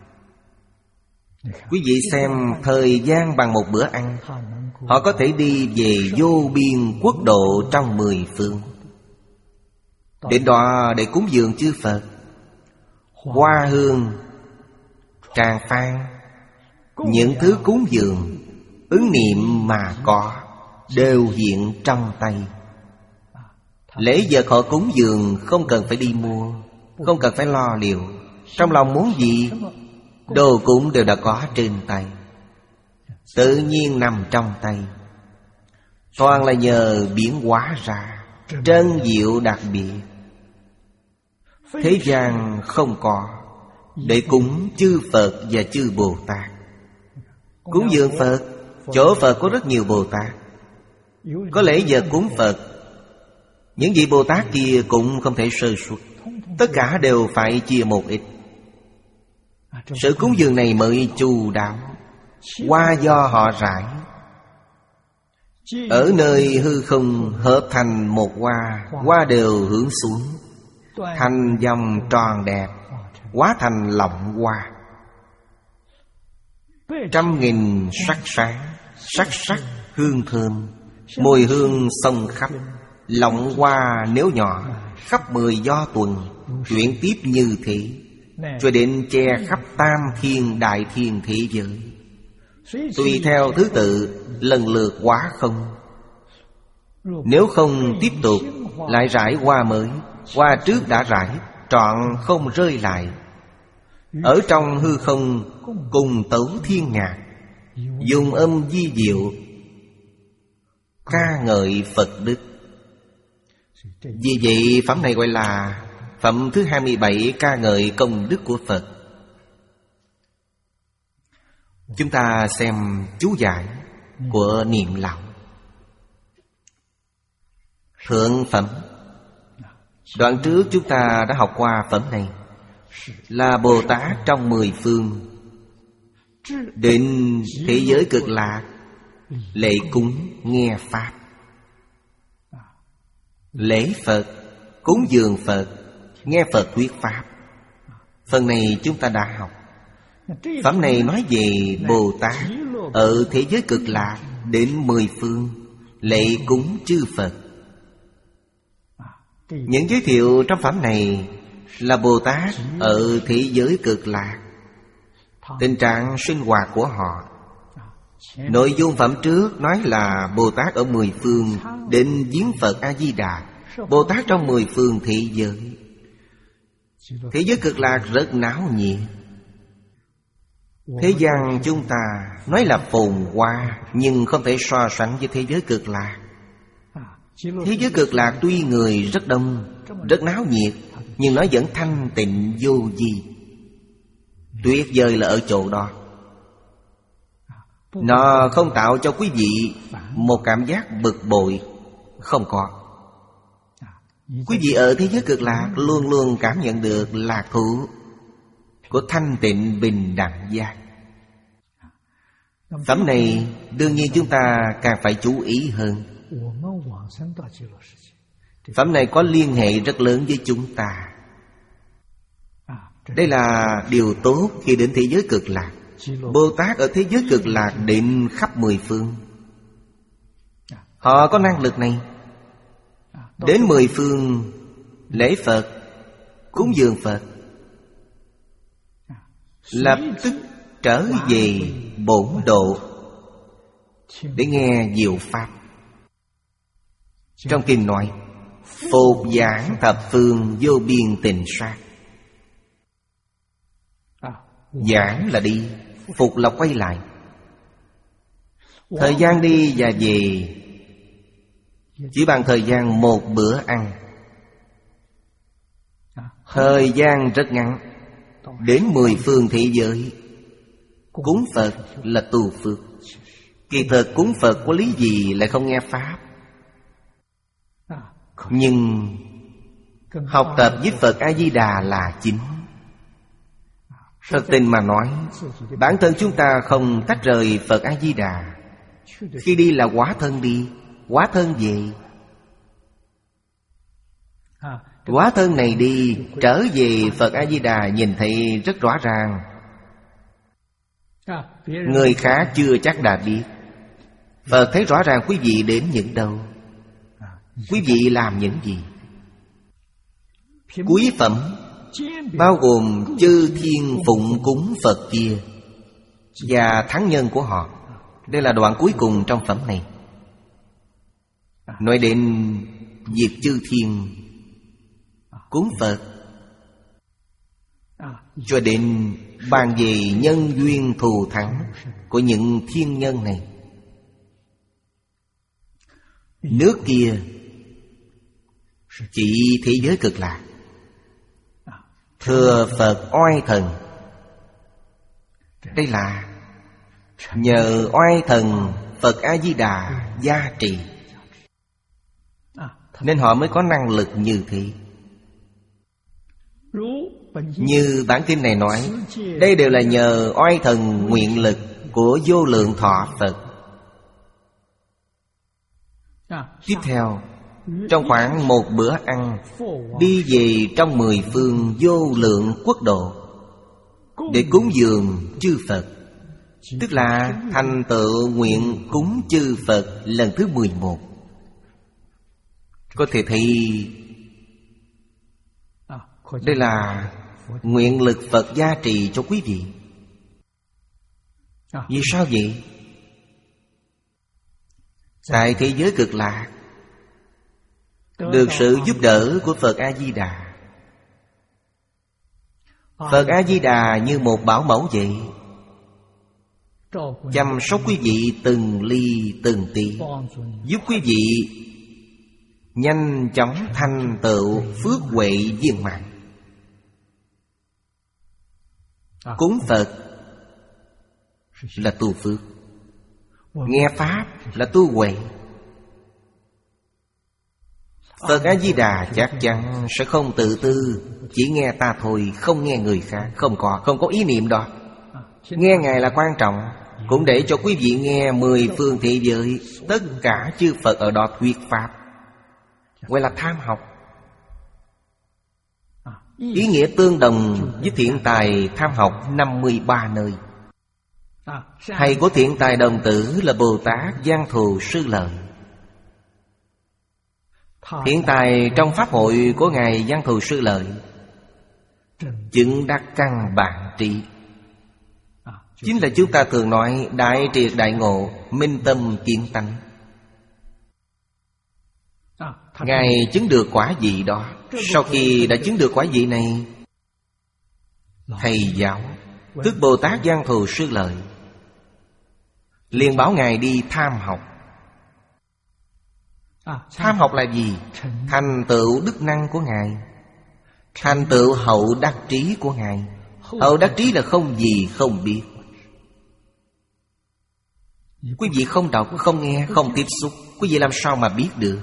Quý vị xem thời gian bằng một bữa ăn, họ có thể đi về vô biên quốc độ trong mười phương. Đến đó để cúng dường chư Phật. Hoa hương, tràng phan, những thứ cúng dường ứng niệm mà có đều hiện trong tay. Lễ vật họ cúng dường không cần phải đi mua, không cần phải lo liệu. Trong lòng muốn gì, đồ cúng đều đã có trên tay, tự nhiên nằm trong tay. Toàn là nhờ biến hóa ra, trân diệu đặc biệt. Thế gian không có để cúng chư Phật và chư Bồ Tát. Cúng dường Phật, chỗ Phật có rất nhiều Bồ Tát. Có lễ vật cúng Phật, những vị Bồ Tát kia cũng không thể sơ suất, tất cả đều phải chia một ít. Sự cúng dường này mới chu đáo. Hoa do họ rải, ở nơi hư không hợp thành một hoa, hoa đều hướng xuống, thành vòng tròn đẹp, hóa thành lọng hoa. Trăm nghìn sắc sáng, sắc sắc hương thơm, mùi hương xông khắp. Lọng hoa nếu nhỏ, khắp mười do tuần, chuyển tiếp như thế, cho đến che khắp tam thiên đại thiên thế giới. Tùy theo thứ tự lần lượt hóa không. Nếu không tiếp tục lại rải hoa mới, hoa trước đã rải trọn không rơi lại. Ở trong hư không cùng tấu thiên nhạc, dùng âm di diệu ca ngợi Phật đức. Vì vậy phẩm này gọi là phẩm thứ hai mươi bảy, ca ngợi công đức của Phật. Chúng ta xem chú giải của Niệm Lão. Thượng phẩm. Đoạn trước chúng ta đã học qua phẩm này, là Bồ Tát trong mười phương đến thế giới cực lạc, lễ cúng nghe Pháp, lễ Phật, cúng dường Phật, nghe Phật thuyết Pháp. Phần này chúng ta đã học. Phẩm này nói về Bồ Tát ở thế giới cực lạc đến mười phương, lễ cúng chư Phật. Những giới thiệu trong phẩm này là Bồ Tát ở thế giới cực lạc, tình trạng sinh hoạt của họ. Nội dung phẩm trước nói là Bồ Tát ở mười phương đến viếng Phật A-di-đà. Bồ Tát trong mười phương thế giới. Thế giới cực lạc rất náo nhiệt. Thế gian chúng ta nói là phồn hoa, nhưng không thể so sánh với thế giới cực lạc. Thế giới cực lạc tuy người rất đông, rất náo nhiệt, nhưng nó vẫn thanh tịnh vô vi. Tuyệt vời là ở chỗ đó. Nó không tạo cho quý vị một cảm giác bực bội. Không có. Quý vị ở thế giới cực lạc luôn luôn cảm nhận được lạc thú của thanh tịnh bình đẳng giác. Phẩm này đương nhiên chúng ta càng phải chú ý hơn. Phẩm này có liên hệ rất lớn với chúng ta. Đây là điều tốt khi đến thế giới cực lạc. Bồ Tát ở thế giới cực lạc đến khắp mười phương. Họ có năng lực này. Đến mười phương lễ Phật, cúng dường Phật, lập tức trở về bổn độ để nghe diệu Pháp. Trong kinh nói phục giảng thập phương vô biên tịnh sát. Giảng là đi, phục là quay lại. Thời gian đi và về chỉ bằng thời gian một bữa ăn. Thời gian rất ngắn. Đến mười phương thế giới. Cúng Phật là tu phước. Kỳ thực cúng Phật có lý gì lại không nghe Pháp. Nhưng học tập với Phật A-di-đà là chính. Thật tình mà nói, bản thân chúng ta không tách rời Phật A-di-đà. Khi đi là hóa thân đi, hóa thân về. Hóa thân này đi, trở về Phật A-di-đà nhìn thấy rất rõ ràng. Người khác chưa chắc đã biết. Phật thấy rõ ràng quý vị đến những đâu, quý vị làm những gì. Cuối phẩm bao gồm chư thiên phụng cúng Phật kia và thắng nhân của họ. Đây là đoạn cuối cùng trong phẩm này. Nói đến việc chư thiên cúng Phật, cho đến bàn về nhân duyên thù thắng của những thiên nhân này. Nước kia chỉ thế giới cực lạc, thừa Phật oai thần. Đây là nhờ oai thần Phật A-di-đà gia trì, nên họ mới có năng lực như thế. Như bản kinh này nói, đây đều là nhờ oai thần nguyện lực của vô lượng thọ Phật. Tiếp theo, trong khoảng một bữa ăn, đi về trong mười phương vô lượng quốc độ để cúng dường chư Phật. Tức là thành tựu nguyện cúng chư Phật lần thứ mười một. Có thể thấy đây là nguyện lực Phật gia trì cho quý vị. Vì sao vậy? Tại thế giới cực lạc được sự giúp đỡ của Phật A-di-đà. Phật A-di-đà như một bảo mẫu vậy, chăm sóc quý vị từng ly từng tí, giúp quý vị nhanh chóng thành tựu phước huệ viên mãn. Cúng Phật là tu phước, nghe Pháp là tu huệ. Phật A-di-đà chắc chắn sẽ không tự tư, chỉ nghe ta thôi, không nghe người khác. Không có, không có ý niệm đó. Nghe Ngài là quan trọng, cũng để cho quý vị nghe mười phương thế giới, tất cả chư Phật ở đó thuyết Pháp, gọi là tham học. Ý nghĩa tương đồng với thiện tài tham học năm mươi ba nơi. Thầy của thiện tài đồng tử là Bồ Tát Giang Thù Sư Lợi. Thiện tài trong pháp hội của Ngài Giang Thù Sư Lợi chứng đắc căn bản trí, chính là chúng ta thường nói đại triệt đại ngộ, minh tâm kiến tánh. Ngài chứng được quả vị đó. Sau khi đã chứng được quả vị này, thầy giáo tức Bồ Tát Giang Thù Sư Lợi liền bảo Ngài đi tham học. Tham học là gì? Thành tựu đức năng của Ngài, thành tựu hậu đắc trí của Ngài. Hậu đắc trí là không gì không biết. Quý vị không đọc, không nghe, không tiếp xúc, quý vị làm sao mà biết được?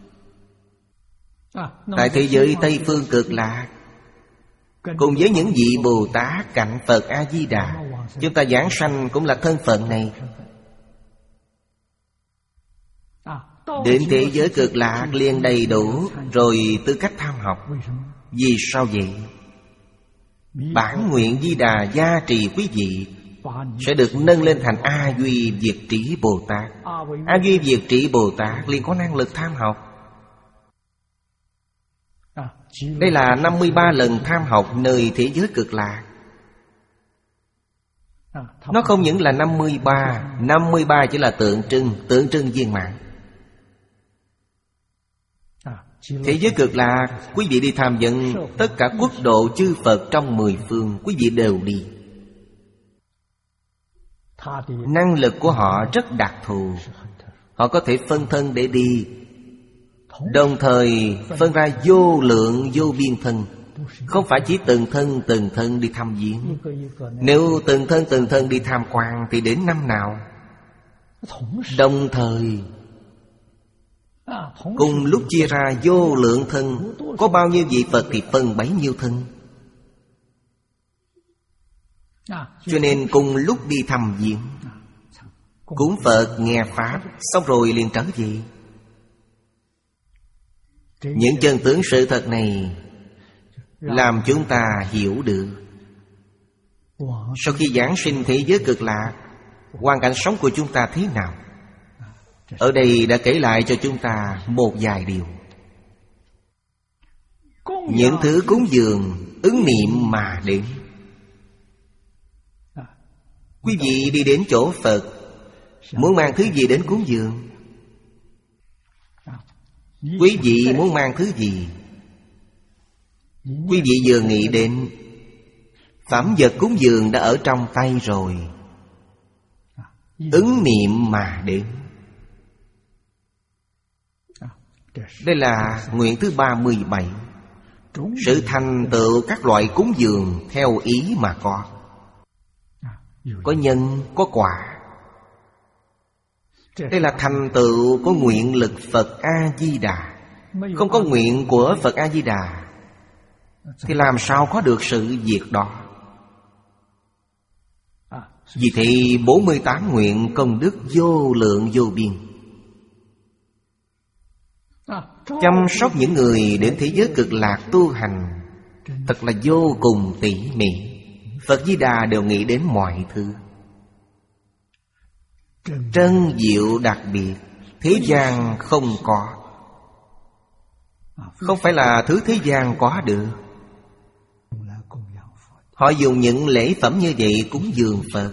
Tại thế giới Tây Phương Cực Lạc, cùng với những vị Bồ Tát cạnh Phật A-di-đà, chúng ta giảng sanh cũng là thân phận này. Đến thế giới Cực Lạc liền đầy đủ rồi tư cách tham học. Vì sao vậy? Bản nguyện Di Đà gia trì quý vị sẽ được nâng lên thành A Duy Việt Trí Bồ Tát. A Duy Việt Trí Bồ Tát liền có năng lực tham học. Đây là năm mươi ba lần tham học nơi thế giới Cực Lạc. Nó không những là năm mươi ba, năm mươi ba chỉ là tượng trưng, tượng trưng viên mãn. Thế giới Cực Lạc, quý vị đi tham dự tất cả quốc độ chư Phật trong mười phương, quý vị đều đi. Năng lực của họ rất đặc thù. Họ có thể phân thân để đi, đồng thời phân ra vô lượng vô biên thân. Không phải chỉ từng thân từng thân đi thăm viếng. Nếu từng thân từng thân đi tham quan thì đến năm nào? Đồng thời cùng lúc chia ra vô lượng thân. Có bao nhiêu vị Phật thì phân bấy nhiêu thân. Cho nên cùng lúc đi thăm viếng, cúng Phật nghe Pháp, xong rồi liền trở về. Những chân tướng sự thật này làm chúng ta hiểu được sau khi giảng sinh thế giới Cực Lạc, hoàn cảnh sống của chúng ta thế nào. Ở đây đã kể lại cho chúng ta một vài điều. Những thứ cúng dường ứng niệm mà đến. Quý vị đi đến chỗ Phật, muốn mang thứ gì đến cúng dường? Quý vị muốn mang thứ gì? Quý vị vừa nghĩ đến phẩm vật cúng dường đã ở trong tay rồi, ứng niệm mà đến. Đây là nguyện thứ ba mươi bảy. Sự thành tựu các loại cúng dường theo ý mà có. Có nhân, có quả. Đây là thành tựu của nguyện lực Phật A-di-đà. Không có nguyện của Phật A-di-đà thì làm sao có được sự việc đó. Vì thế bốn mươi tám nguyện công đức vô lượng vô biên. Chăm sóc những người đến thế giới Cực Lạc tu hành thật là vô cùng tỉ mỉ. Phật Di Đà đều nghĩ đến mọi thứ. Trân diệu đặc biệt, thế gian không có. Không phải là thứ thế gian có được. Họ dùng những lễ phẩm như vậy cúng dường Phật,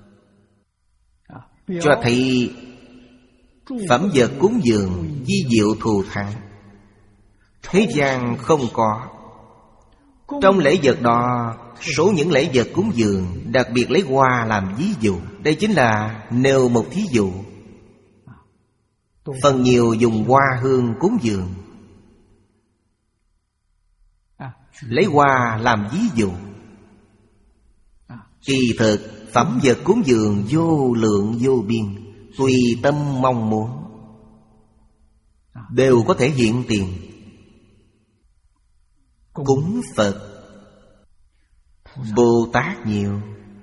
cho thấy phẩm vật cúng dường di diệu thù thắng, thế gian không có. Trong lễ vật đó, số những lễ vật cúng dường đặc biệt lấy hoa làm ví dụ. Đây chính là nêu một thí dụ. Phần nhiều dùng hoa hương cúng dường, lấy hoa làm ví dụ. Kỳ thực phẩm vật cúng dường vô lượng vô biên, tùy tâm mong muốn đều có thể hiện tiền. Cúng Phật, Bồ Tát nhiều.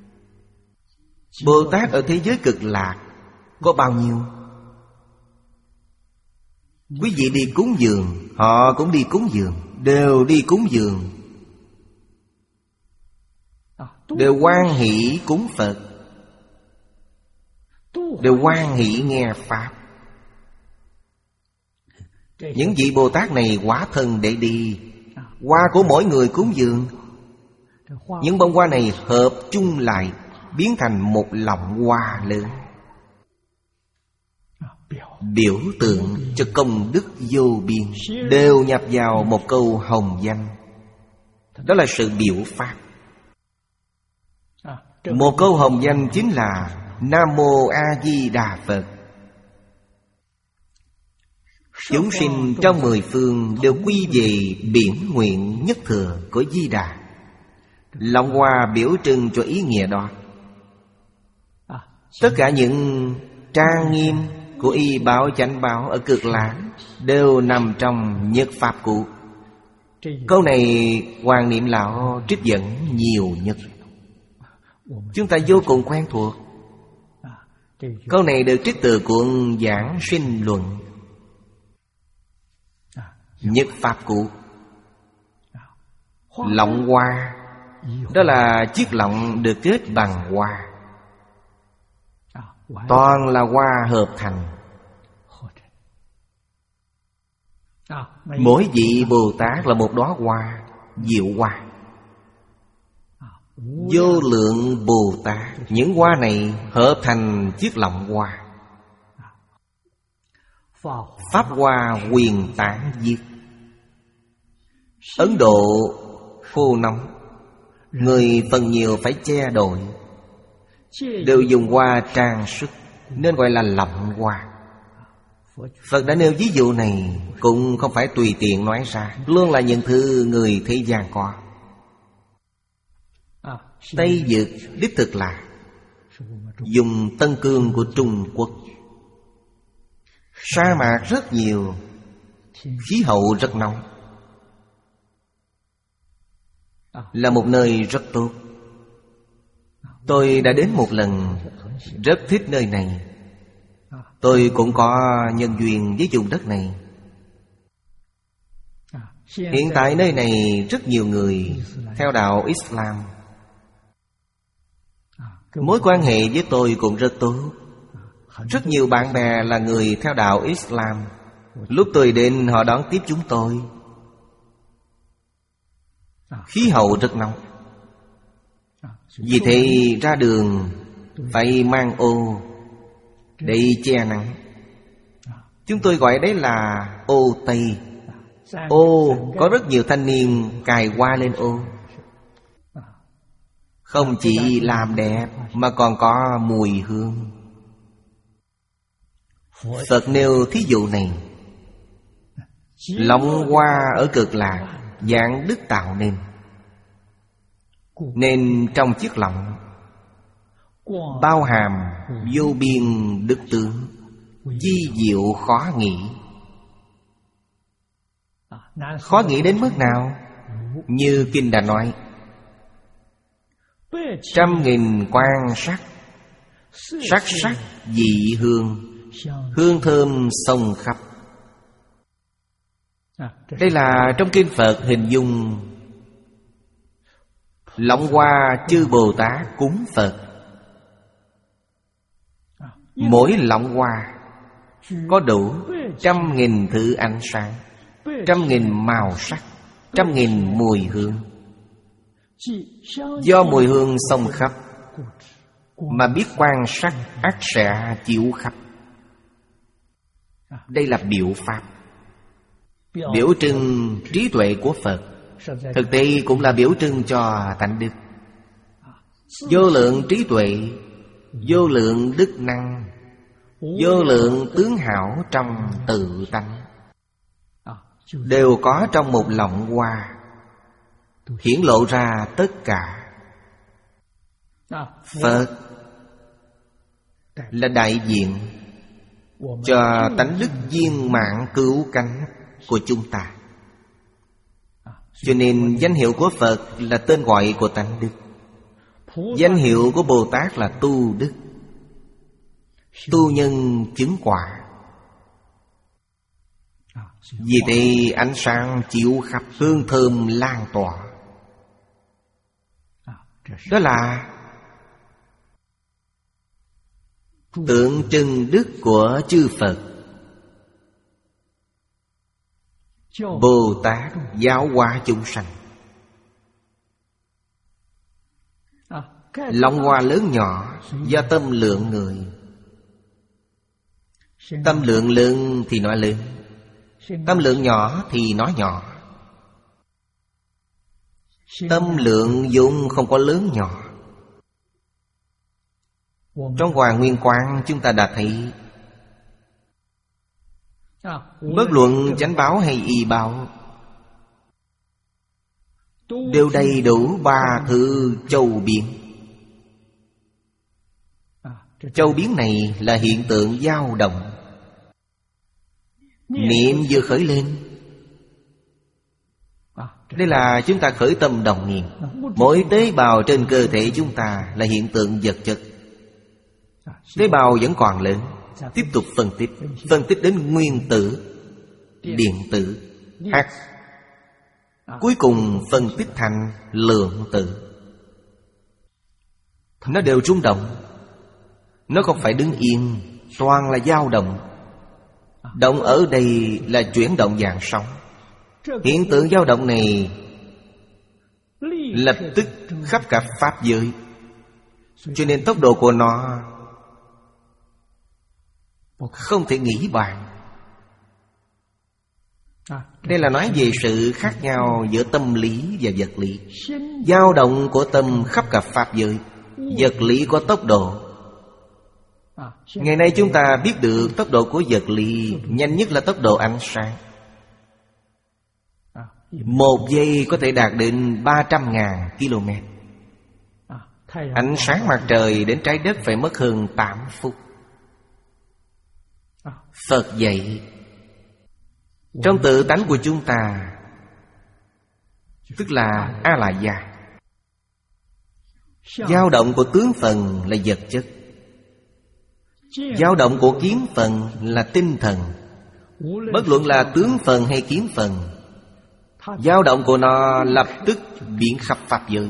Bồ Tát ở thế giới Cực Lạc có bao nhiêu? Quý vị đi cúng dường, họ cũng đi cúng dường, đều đi cúng dường, đều hoan hỷ cúng Phật, đều hoan hỷ nghe Pháp. Những vị Bồ Tát này hóa thân để đi. Hoa của mỗi người cúng dường, những bông hoa này hợp chung lại biến thành một lọng hoa lớn, biểu tượng cho công đức vô biên, đều nhập vào một câu hồng danh. Đó là sự biểu pháp. Một câu hồng danh chính là Nam Mô A Di Đà Phật. Chúng sinh trong mười phương đều quy về biển nguyện nhất thừa của Di Đà. Lọng hoa biểu trưng cho ý nghĩa đó. Tất cả những trang nghiêm của y báo chánh báo ở Cực Lạc đều nằm trong nhất pháp cụ. Câu này Hoàng Niệm Lão trích dẫn nhiều nhất, chúng ta vô cùng quen thuộc. Câu này được trích từ cuốn Giảng Sinh Luận. Nhất pháp cụ. Lọng hoa, đó là chiếc lọng được kết bằng hoa, toàn là hoa hợp thành. Mỗi vị Bồ Tát là một đóa hoa, diệu hoa. Vô lượng Bồ Tát, những hoa này hợp thành chiếc lọng hoa. Pháp hoa huyền tản diệt. Ấn Độ khô nóng, người phần nhiều phải che đội, đều dùng hoa trang sức nên gọi là lọng hoa. Phật đã nêu ví dụ này cũng không phải tùy tiện nói ra, luôn là những thứ người thế gian có. Tây Dực đích thực là dùng Tân Cương của Trung Quốc. Sa mạc rất nhiều, khí hậu rất nóng, là một nơi rất tốt. Tôi đã đến một lần, rất thích nơi này. Tôi cũng có nhân duyên với vùng đất này. Hiện tại nơi này rất nhiều người theo đạo Islam. Mối quan hệ với tôi cũng rất tốt. Rất nhiều bạn bè là người theo đạo Islam. Lúc tôi đến họ đón tiếp chúng tôi. Khí hậu rất nóng, vì thế ra đường phải mang ô để che nắng. Chúng tôi gọi đấy là ô Tây. Ô có rất nhiều thanh niên cài hoa lên ô. Không chỉ làm đẹp mà còn có mùi hương. Phật nêu thí dụ này. Lọng hoa ở Cực Lạc dạng đức tạo nên, nên trong chiếc lọng bao hàm vô biên đức tướng, di diệu khó nghĩ. Khó nghĩ đến mức nào? Như kinh đã nói, trăm nghìn quan sắc, sắc sắc dị hương, hương thơm sông khắp. Đây là trong kinh Phật hình dung lọng hoa chư Bồ Tát cúng Phật. Mỗi lọng hoa có đủ trăm nghìn thứ ánh sáng, trăm nghìn màu sắc, trăm nghìn mùi hương. Do mùi hương xông khắp mà biết quan sát ắt sẽ chiếu khắp. Đây là biểu pháp, biểu trưng trí tuệ của Phật. Thực tế cũng là biểu trưng cho tánh đức. Vô lượng trí tuệ, vô lượng đức năng, vô lượng tướng hảo trong tự tánh, đều có trong một lọng hoa. hiển lộ ra tất cả. Phật là đại diện cho tánh đức viên mãn cứu cánh của chúng ta. Cho nên danh hiệu của Phật là tên gọi của tánh đức. Danh hiệu của Bồ Tát là tu đức, tu nhân chứng quả. Vì thế ánh sáng chiếu khắp, hương thơm lan tỏa. Đó là tượng trưng đức của chư Phật. Bồ Tát giáo hóa chúng sanh. Long hoa lớn nhỏ do tâm lượng người. Tâm lượng lớn thì nói lớn, tâm lượng nhỏ thì nói nhỏ. Tâm lượng vốn không có lớn nhỏ. Trong Hòa Nguyên Quang chúng ta đã thấy, bất luận chánh báo hay y báo đều đầy đủ ba thứ châu biến. Châu biến này là hiện tượng dao động. Niệm vừa khởi lên, đây là chúng ta khởi tâm đồng niệm. Mỗi tế bào trên cơ thể chúng ta là hiện tượng vật chất. Tế bào vẫn còn lớn, tiếp tục phân tích. Phân tích đến nguyên tử, điện tử, hạt, cuối cùng phân tích thành lượng tử. Nó đều rung động. Nó không phải đứng yên, toàn là dao động. Động ở đây là chuyển động dạng sóng. Hiện tượng dao động này lập tức khắp cả pháp giới. Cho nên tốc độ của nó không thể nghĩ bàn. Đây là nói về sự khác nhau giữa tâm lý và vật lý. Dao động của tâm khắp cả pháp giới. Vật lý có tốc độ. Ngày nay chúng ta biết được tốc độ của vật lý nhanh nhất là tốc độ ánh sáng. Một giây có thể đạt đến ba trăm ngàn km. Ánh sáng mặt trời đến trái đất phải mất hơn tám phút. Phật dạy trong tự tánh của chúng ta, tức là A-la-gia, dao động của tướng phần là vật chất, dao động của kiến phần là tinh thần. Bất luận là tướng phần hay kiến phần, dao động của nó lập tức biến khắp pháp giới.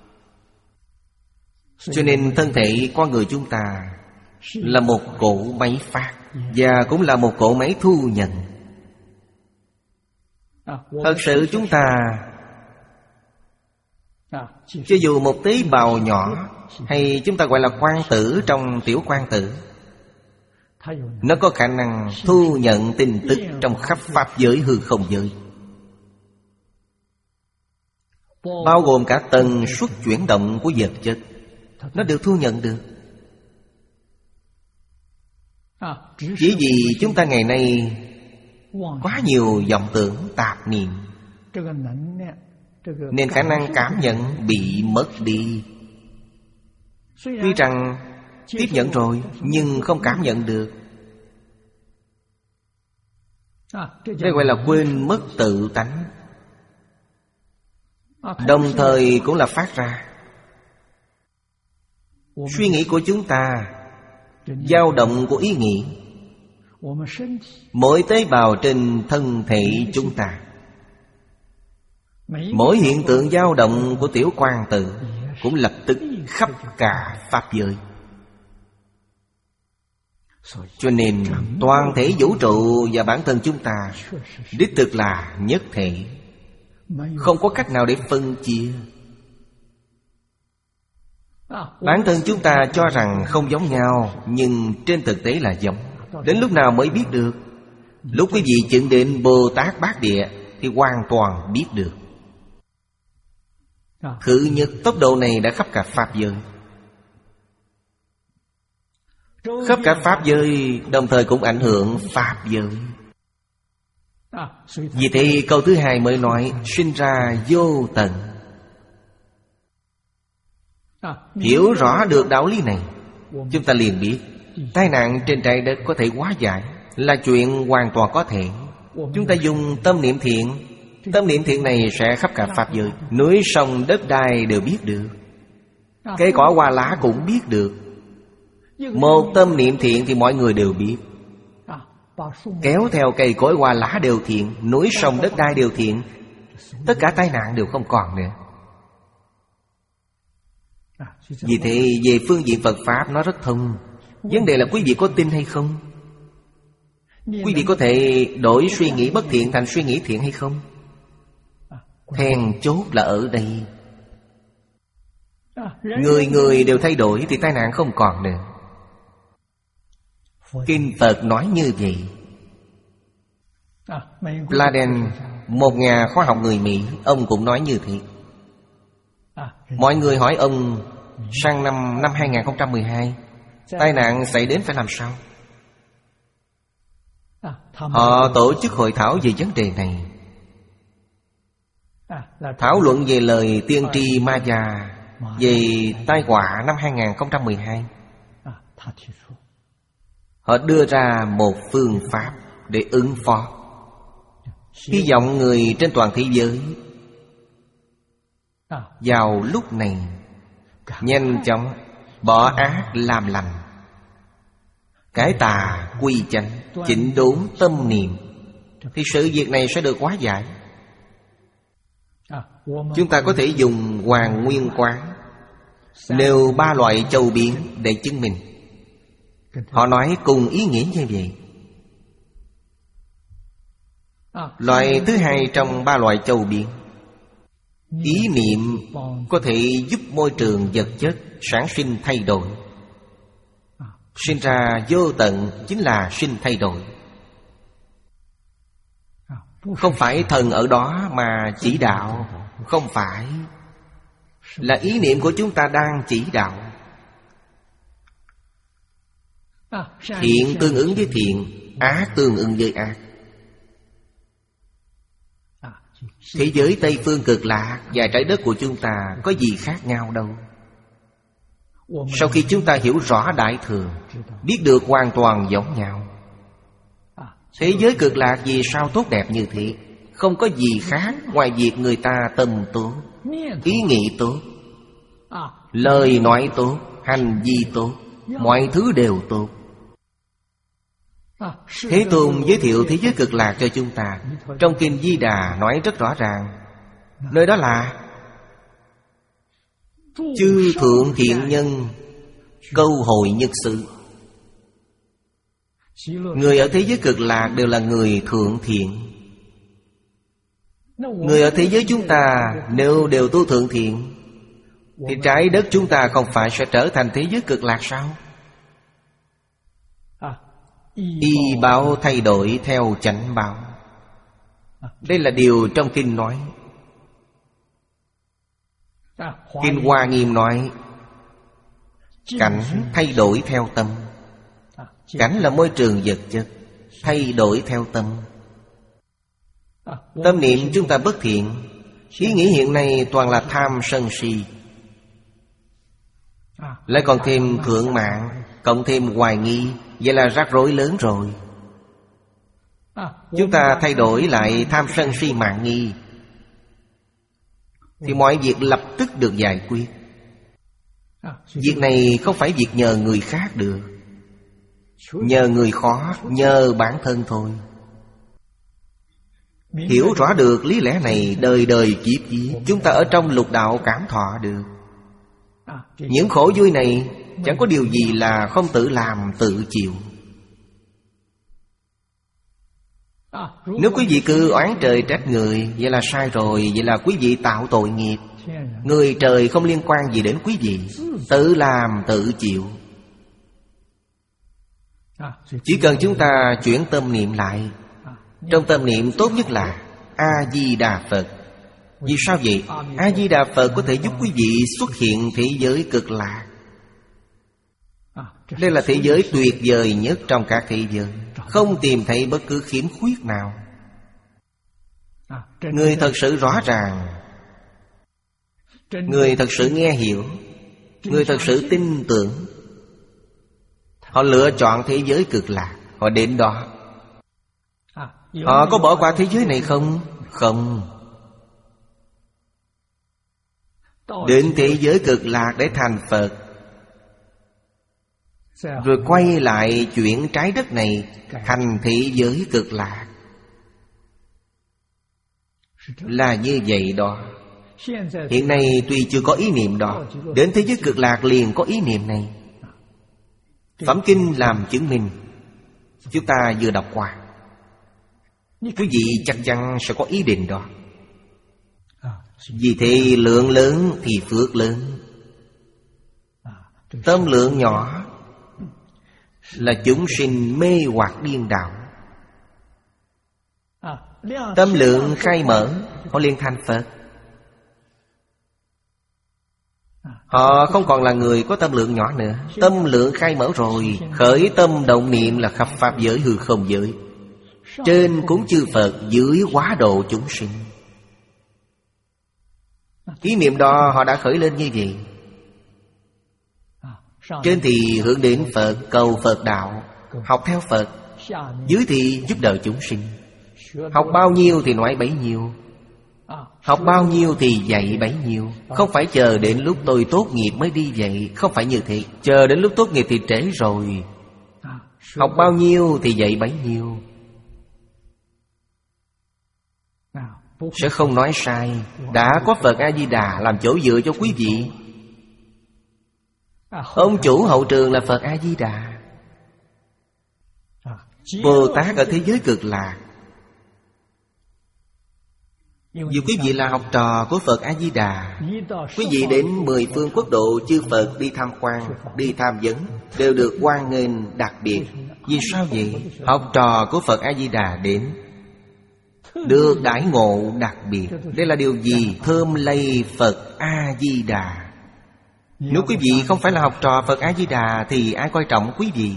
Cho nên thân thể con người chúng ta là một cỗ máy phát, và cũng là một cỗ máy thu nhận. Thật sự chúng ta, cho dù một tế bào nhỏ, hay chúng ta gọi là quang tử trong tiểu quang tử, nó có khả năng thu nhận tin tức trong khắp pháp giới hư không giới, bao gồm cả tần suất chuyển động của vật chất. Nó đều thu nhận được. Chỉ vì chúng ta ngày nay quá nhiều vọng tưởng tạp niệm, nên khả năng cảm nhận bị mất đi. Tuy rằng tiếp nhận rồi, nhưng không cảm nhận được. Đây gọi là quên mất tự tánh. Đồng thời cũng là phát ra. Suy nghĩ của chúng ta, dao động của ý nghĩ, mỗi tế bào trên thân thể chúng ta, mỗi hiện tượng dao động của tiểu quang tử cũng lập tức khắp cả pháp giới. Cho nên toàn thể vũ trụ và bản thân chúng ta đích thực là nhất thể, không có cách nào để phân chia. Bản thân chúng ta cho rằng không giống nhau, nhưng trên thực tế là giống. Đến lúc nào mới biết được? Lúc quý vị chứng đến Bồ Tát Bát Địa thì hoàn toàn biết được. Thứ nhất, tốc độ này đã khắp cả pháp giới. Khắp cả pháp giới đồng thời cũng ảnh hưởng pháp giới. Vì thế câu thứ hai mới nói sinh ra vô tận. Hiểu rõ được đạo lý này, chúng ta liền biết tai nạn trên trái đất có thể hóa giải, là chuyện hoàn toàn có thể. Chúng ta dùng tâm niệm thiện, tâm niệm thiện này sẽ khắp cả pháp giới, núi sông đất đai đều biết được, cây cỏ hoa lá cũng biết được. Một tâm niệm thiện thì mọi người đều biết. Kéo theo cây cối hoa lá đều thiện, núi sông đất đai đều thiện, tất cả tai nạn đều không còn nữa. Vì thế về phương diện Phật Pháp nó rất thông. Vấn đề là quý vị có tin hay không? Quý vị có thể đổi suy nghĩ bất thiện thành suy nghĩ thiện hay không? Then chốt là ở đây. Người người đều thay đổi thì tai nạn không còn nữa. Kinh Phật nói như vậy. Pladen, một nhà khoa học người Mỹ, ông cũng nói như thế. Mọi người hỏi ông, sang năm năm hai không một hai, tai nạn xảy đến phải làm sao? Họ tổ chức hội thảo về vấn đề này, thảo luận về lời tiên tri Maya về tai họa năm hai không một hai. Họ đưa ra một phương pháp để ứng phó. Hy vọng người trên toàn thế giới vào lúc này nhanh chóng bỏ ác làm lành, cải tà quy chánh, chỉnh đốn tâm niệm, thì sự việc này sẽ được hóa giải. Chúng ta có thể dùng Hoàng Nguyên Quán nêu ba loại châu biến để chứng minh. Họ nói cùng ý nghĩa như vậy. Loại thứ hai trong ba loại châu biến, ý niệm có thể giúp môi trường vật chất sản sinh thay đổi. Sinh ra vô tận chính là sinh thay đổi. Không phải thần ở đó mà chỉ đạo, không phải, là ý niệm của chúng ta đang chỉ đạo. Thiện tương ứng với thiện, ác tương ứng với ác. Thế giới Tây Phương Cực Lạc và trái đất của chúng ta có gì khác nhau đâu. Sau khi chúng ta hiểu rõ Đại Thừa, biết được hoàn toàn giống nhau. Thế giới Cực Lạc vì sao tốt đẹp như thế? Không có gì khác ngoài việc người ta tâm tốt, ý nghĩ tốt, lời nói tốt, hành vi tốt, mọi thứ đều tốt. Thế Tôn giới thiệu thế giới Cực Lạc cho chúng ta. Trong Kinh Di Đà nói rất rõ ràng, nơi đó là chư thượng thiện nhân câu hội nhất sự. Người ở thế giới Cực Lạc đều là người thượng thiện. Người ở thế giới chúng ta nếu đều tu thượng thiện, thì trái đất chúng ta không phải sẽ trở thành thế giới Cực Lạc sao? Y báo thay đổi theo chánh báo. Đây là điều trong Kinh nói. Kinh Hoa Nghiêm nói cảnh thay đổi theo tâm. Cảnh là môi trường vật chất, thay đổi theo tâm. Tâm niệm chúng ta bất thiện, ý nghĩ hiện nay toàn là tham sân si, lại còn thêm thượng mạng, cộng thêm hoài nghi, vậy là rắc rối lớn rồi. Chúng ta thay đổi lại tham sân si mạng nghi, thì mọi việc lập tức được giải quyết. Việc này không phải việc nhờ người khác được, nhờ người khó, nhờ bản thân thôi. Hiểu rõ được lý lẽ này, đời đời kiếp kiếp chúng ta ở trong lục đạo cảm thọ được. Những khổ vui này chẳng có điều gì là không tự làm tự chịu. Nếu quý vị cứ oán trời trách người, vậy là sai rồi, vậy là quý vị tạo tội nghiệp. Người trời không liên quan gì đến quý vị, tự làm tự chịu. Chỉ cần chúng ta chuyển tâm niệm lại, trong tâm niệm tốt nhất là A-di-đà Phật. Vì sao vậy? A-di-đà Phật có thể giúp quý vị xuất hiện thế giới Cực Lạc. Đây là thế giới tuyệt vời nhất trong các thế giới, không tìm thấy bất cứ khiếm khuyết nào. Người thật sự rõ ràng, người thật sự nghe hiểu, Người thật sự tin tưởng, họ lựa chọn thế giới cực lạc, họ đến đó. Họ có bỏ qua thế giới này không? Không. Đến thế giới cực lạc để thành Phật, rồi quay lại chuyển trái đất này thành thế giới cực lạc. Là như vậy đó. Hiện nay tuy chưa có ý niệm đó, đến thế giới cực lạc liền có ý niệm này. Phẩm kinh làm chứng minh. Chúng ta vừa đọc qua, quý vị chắc chắn sẽ có ý định đó. Vì thế lượng lớn thì phước lớn. Tâm lượng nhỏ là chúng sinh mê hoặc điên đảo. Tâm lượng khai mở, họ liền thành Phật. Họ không còn là người có tâm lượng nhỏ nữa. Tâm lượng khai mở rồi, khởi tâm động niệm là khắp pháp giới hư không giới. Trên cúng chư Phật, dưới hóa độ chúng sinh. Ý niệm đó họ đã khởi lên như vậy. Trên thì hướng đến Phật, cầu Phật đạo, học theo Phật. Dưới thì giúp đỡ chúng sinh. Học bao nhiêu thì nói bấy nhiêu, học bao nhiêu thì dạy bấy nhiêu. Không phải chờ đến lúc tôi tốt nghiệp mới đi dạy. Không phải như thế. Chờ đến lúc tốt nghiệp thì trễ rồi. Học bao nhiêu thì dạy bấy nhiêu. Sẽ không nói sai. Đã có Phật A-di-đà làm chỗ dựa cho quý vị. Ông chủ hậu trường là Phật A-di-đà. Bồ Tát ở thế giới cực lạc. Dù quý vị là học trò của Phật A-di-đà, quý vị đến mười phương quốc độ chư Phật đi tham quan, đi tham vấn, đều được hoan nghênh đặc biệt. Vì sao vậy? Học trò của Phật A-di-đà đến, được đãi ngộ đặc biệt. Đây là điều gì? Thơm lây Phật A-di-đà. Nếu quý vị không phải là học trò Phật A-di-đà thì ai coi trọng quý vị?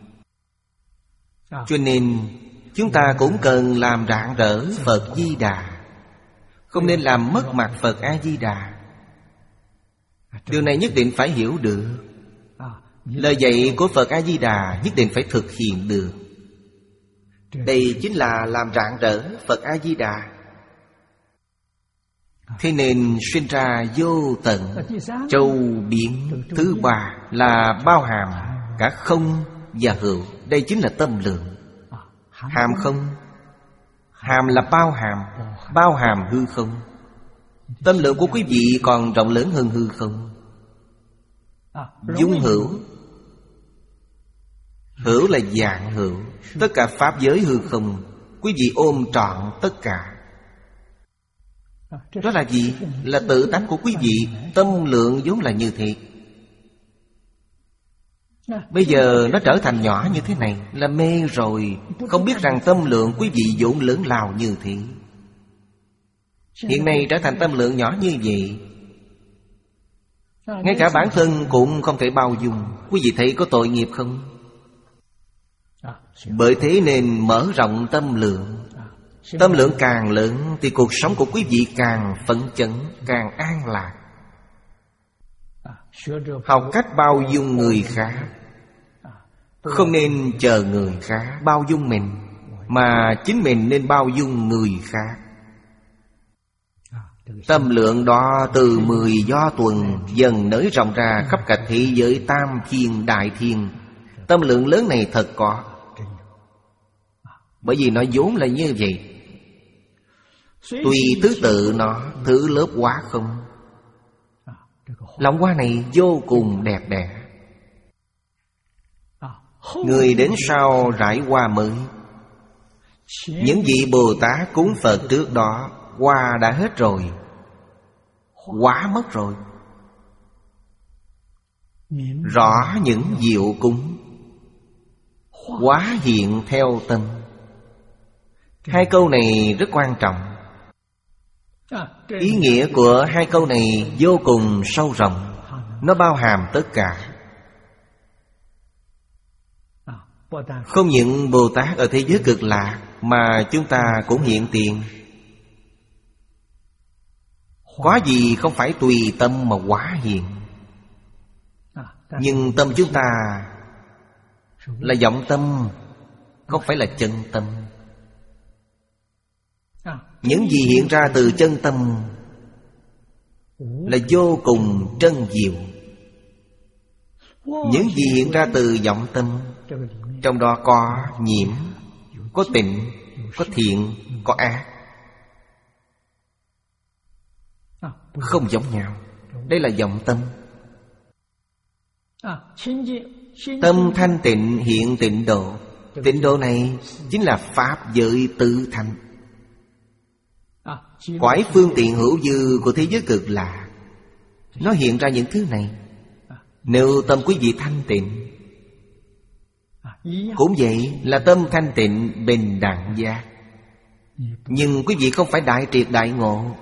Cho nên chúng ta cũng cần làm rạng rỡ Phật Di Đà, không nên làm mất mặt Phật A-di-đà. Điều này nhất định phải hiểu được. Lời dạy của Phật A-di-đà nhất định phải thực hiện được. Đây chính là làm rạng rỡ Phật A-di-đà. Thế nên sinh ra vô tận châu biển. Thứ ba là bao hàm cả không và hữu. Đây chính là tâm lượng. Hàm không, hàm là bao hàm, bao hàm hư không. Tâm lượng của quý vị còn rộng lớn hơn hư không. Dung hữu, hữu là dạng hữu. Tất cả pháp giới hư không, quý vị ôm trọn tất cả. Đó là gì? Là tự tánh của quý vị. Tâm lượng vốn là như thế. Bây giờ nó trở thành nhỏ như thế này, là mê rồi. Không biết rằng tâm lượng quý vị vốn lớn lao như thế. Hiện nay trở thành tâm lượng nhỏ như vậy, ngay cả bản thân cũng không thể bao dung. Quý vị thấy có tội nghiệp không? Bởi thế nên mở rộng tâm lượng. Tâm lượng càng lớn thì cuộc sống của quý vị càng phấn chấn, càng an lạc. Học cách bao dung người khác. Không nên chờ người khác bao dung mình, mà chính mình nên bao dung người khác. Tâm lượng đó từ mười do tuần dần nới rộng ra khắp cả thế giới tam thiên đại thiên. Tâm lượng lớn này thật có. Bởi vì nó vốn là như vậy. Tùy thứ tự nó, thứ lớp hóa không. Lòng hoa này vô cùng đẹp đẽ. Người đến sau rải hoa mới. Những vị Bồ Tát cúng Phật trước đó, hoa đã hết rồi, quả mất rồi. Rõ những diệu cúng, hóa hiện theo tâm. Hai câu này rất quan trọng. Ý nghĩa của hai câu này vô cùng sâu rộng. Nó bao hàm tất cả. Không những Bồ Tát ở thế giới cực lạc, mà chúng ta cũng hiện tiền. Có gì không phải tùy tâm mà hóa hiện. Nhưng tâm chúng ta là vọng tâm, không phải là chân tâm. Những gì hiện ra từ chân tâm là vô cùng trân diệu. Những gì hiện ra từ vọng tâm, trong đó có nhiễm, có tịnh, có thiện, có ác, không giống nhau. Đây là vọng tâm. Tâm thanh tịnh hiện tịnh độ. Tịnh độ này chính là pháp giới tự thành. Cõi phương tiện hữu dư của thế giới cực lạc, nó hiện ra những thứ này. Nếu tâm quý vị thanh tịnh, cũng vậy là tâm thanh tịnh bình đẳng giác. Nhưng quý vị không phải đại triệt đại ngộ.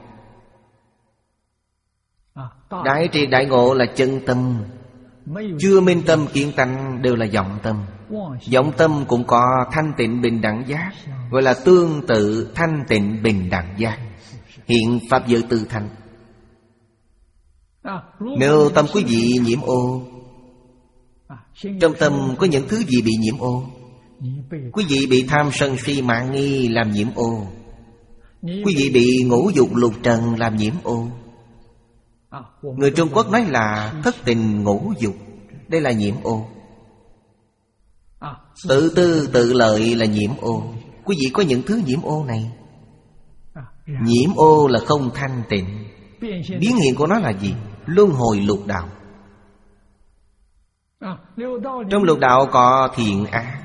Đại triệt đại ngộ là chân tâm. Chưa minh tâm kiến tánh đều là vọng tâm. Vọng tâm cũng có thanh tịnh bình đẳng giác, gọi là tương tự thanh tịnh bình đẳng giác, hiện pháp giới tự thành. Nếu tâm quý vị nhiễm ô, trong tâm có những thứ gì bị nhiễm ô? Quý vị bị tham sân si mạng nghi làm nhiễm ô. Quý vị bị ngũ dục lục trần làm nhiễm ô. Người Trung Quốc nói là thất tình ngũ dục, đây là nhiễm ô. Tự tư tự lợi là nhiễm ô. Quý vị có những thứ nhiễm ô này. Nhiễm ô là không thanh tịnh. Biến hiện của nó là gì? Luân hồi lục đạo. Trong lục đạo có thiện ác.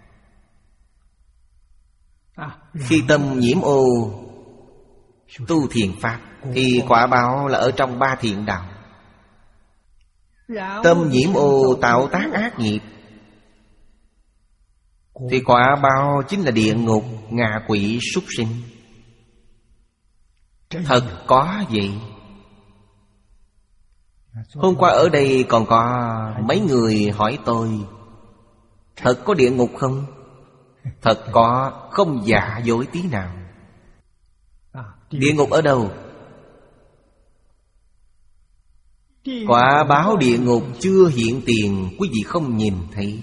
Khi tâm nhiễm ô tu thiện pháp thì quả báo là ở trong ba thiện đạo. Tâm nhiễm ô tạo tác ác nghiệp thì quả báo chính là địa ngục, ngạ quỷ, súc sinh. Thật có vậy. Hôm qua ở đây còn có mấy người hỏi tôi, thật có địa ngục không? Thật có, không giả dối tí nào. Địa ngục ở đâu? Quả báo địa ngục chưa hiện tiền, quý vị không nhìn thấy.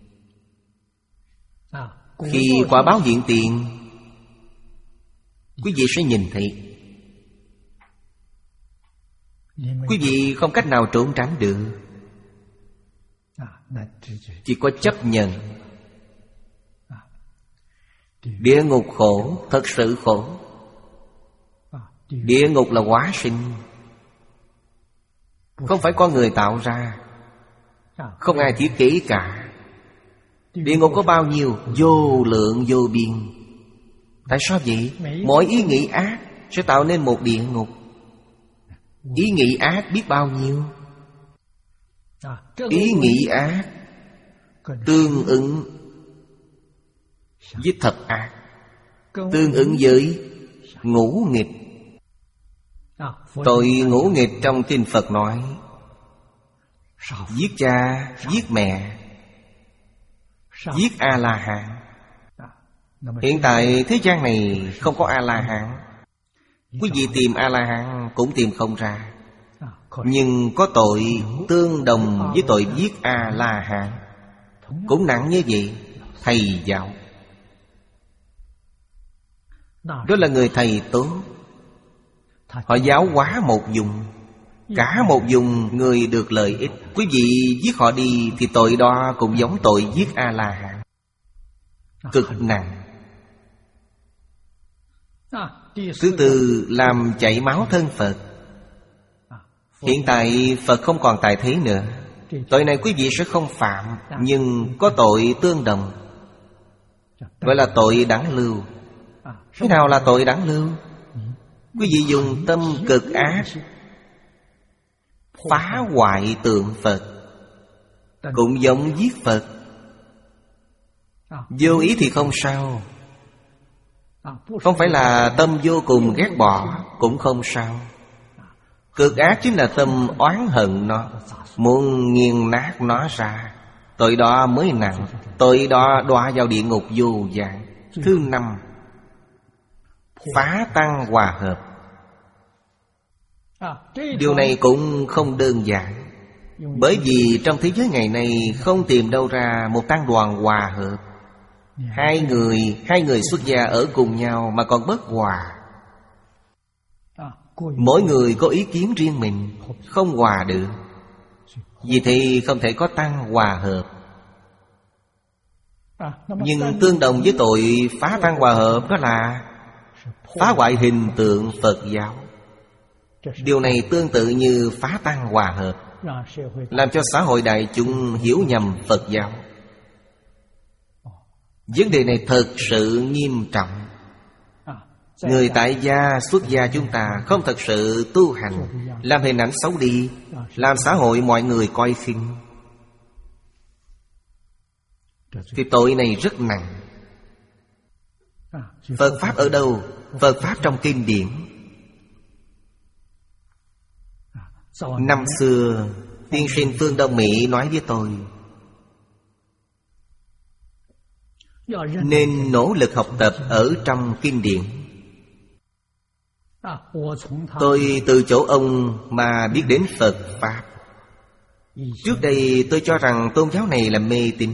Khi quả báo hiện tiền, quý vị sẽ nhìn thấy. Quý vị không cách nào trốn tránh được, chỉ có chấp nhận. Địa ngục khổ, thật sự khổ. Địa ngục là hóa sinh, không phải con người tạo ra, không ai thiết kế cả. Địa ngục có bao nhiêu? Vô lượng vô biên. Tại sao vậy? Mỗi ý nghĩ ác sẽ tạo nên một địa ngục. Ý nghĩ ác biết bao nhiêu? Ý nghĩ ác tương ứng với thập ác, tương ứng với ngũ nghịch. Tội ngũ nghịch trong kinh Phật nói: giết cha, giết mẹ, giết A-la-hán. Hiện tại thế gian này không có A-la-hán. Quý vị tìm A-la-hán cũng tìm không ra. Nhưng có tội tương đồng với tội giết A-la-hán, cũng nặng như vậy. Thầy giáo, đó là người thầy tốt. Họ giáo hóa một vùng, cả một vùng người được lợi ích. Quý vị giết họ đi thì tội đó cũng giống tội giết A-la-hán, cực nặng. Thứ tư, làm chảy máu thân Phật. Hiện tại Phật không còn tại thế nữa, tội này quý vị sẽ không phạm, nhưng có tội tương đồng, gọi là tội đẳng lưu. Thế nào là tội đẳng lưu? Quý vị dùng tâm cực ác phá hoại tượng Phật, cũng giống giết Phật. Vô ý thì không sao, không phải là tâm vô cùng ghét bỏ, cũng không sao. Cực ác chính là tâm oán hận nó, muốn nghiền nát nó ra. Tội đó mới nặng, tội đó đọa vào địa ngục vô vàn. Thứ năm, phá tăng hòa hợp. Điều này cũng không đơn giản. Bởi vì trong thế giới ngày nay không tìm đâu ra một tăng đoàn hòa hợp. Hai người, hai người xuất gia ở cùng nhau mà còn bất hòa. Mỗi người có ý kiến riêng mình, không hòa được. Vì thế không thể có tăng hòa hợp. Nhưng tương đồng với tội phá tăng hòa hợp, đó là phá hoại hình tượng Phật giáo. Điều này tương tự như phá tăng hòa hợp, làm cho xã hội đại chúng hiểu nhầm Phật giáo. Vấn đề này thật sự nghiêm trọng. Người tại gia, xuất gia chúng ta không thật sự tu hành, làm hình ảnh xấu đi, làm xã hội mọi người coi khinh, thì tội này rất nặng. Phật Pháp ở đâu? Phật Pháp trong kinh điển. Năm xưa tiên sinh Phương Đông Mỹ nói với tôi, nên nỗ lực học tập ở trong kinh điển. Tôi từ chỗ ông mà biết đến Phật Pháp. Trước đây tôi cho rằng tôn giáo này là mê tín,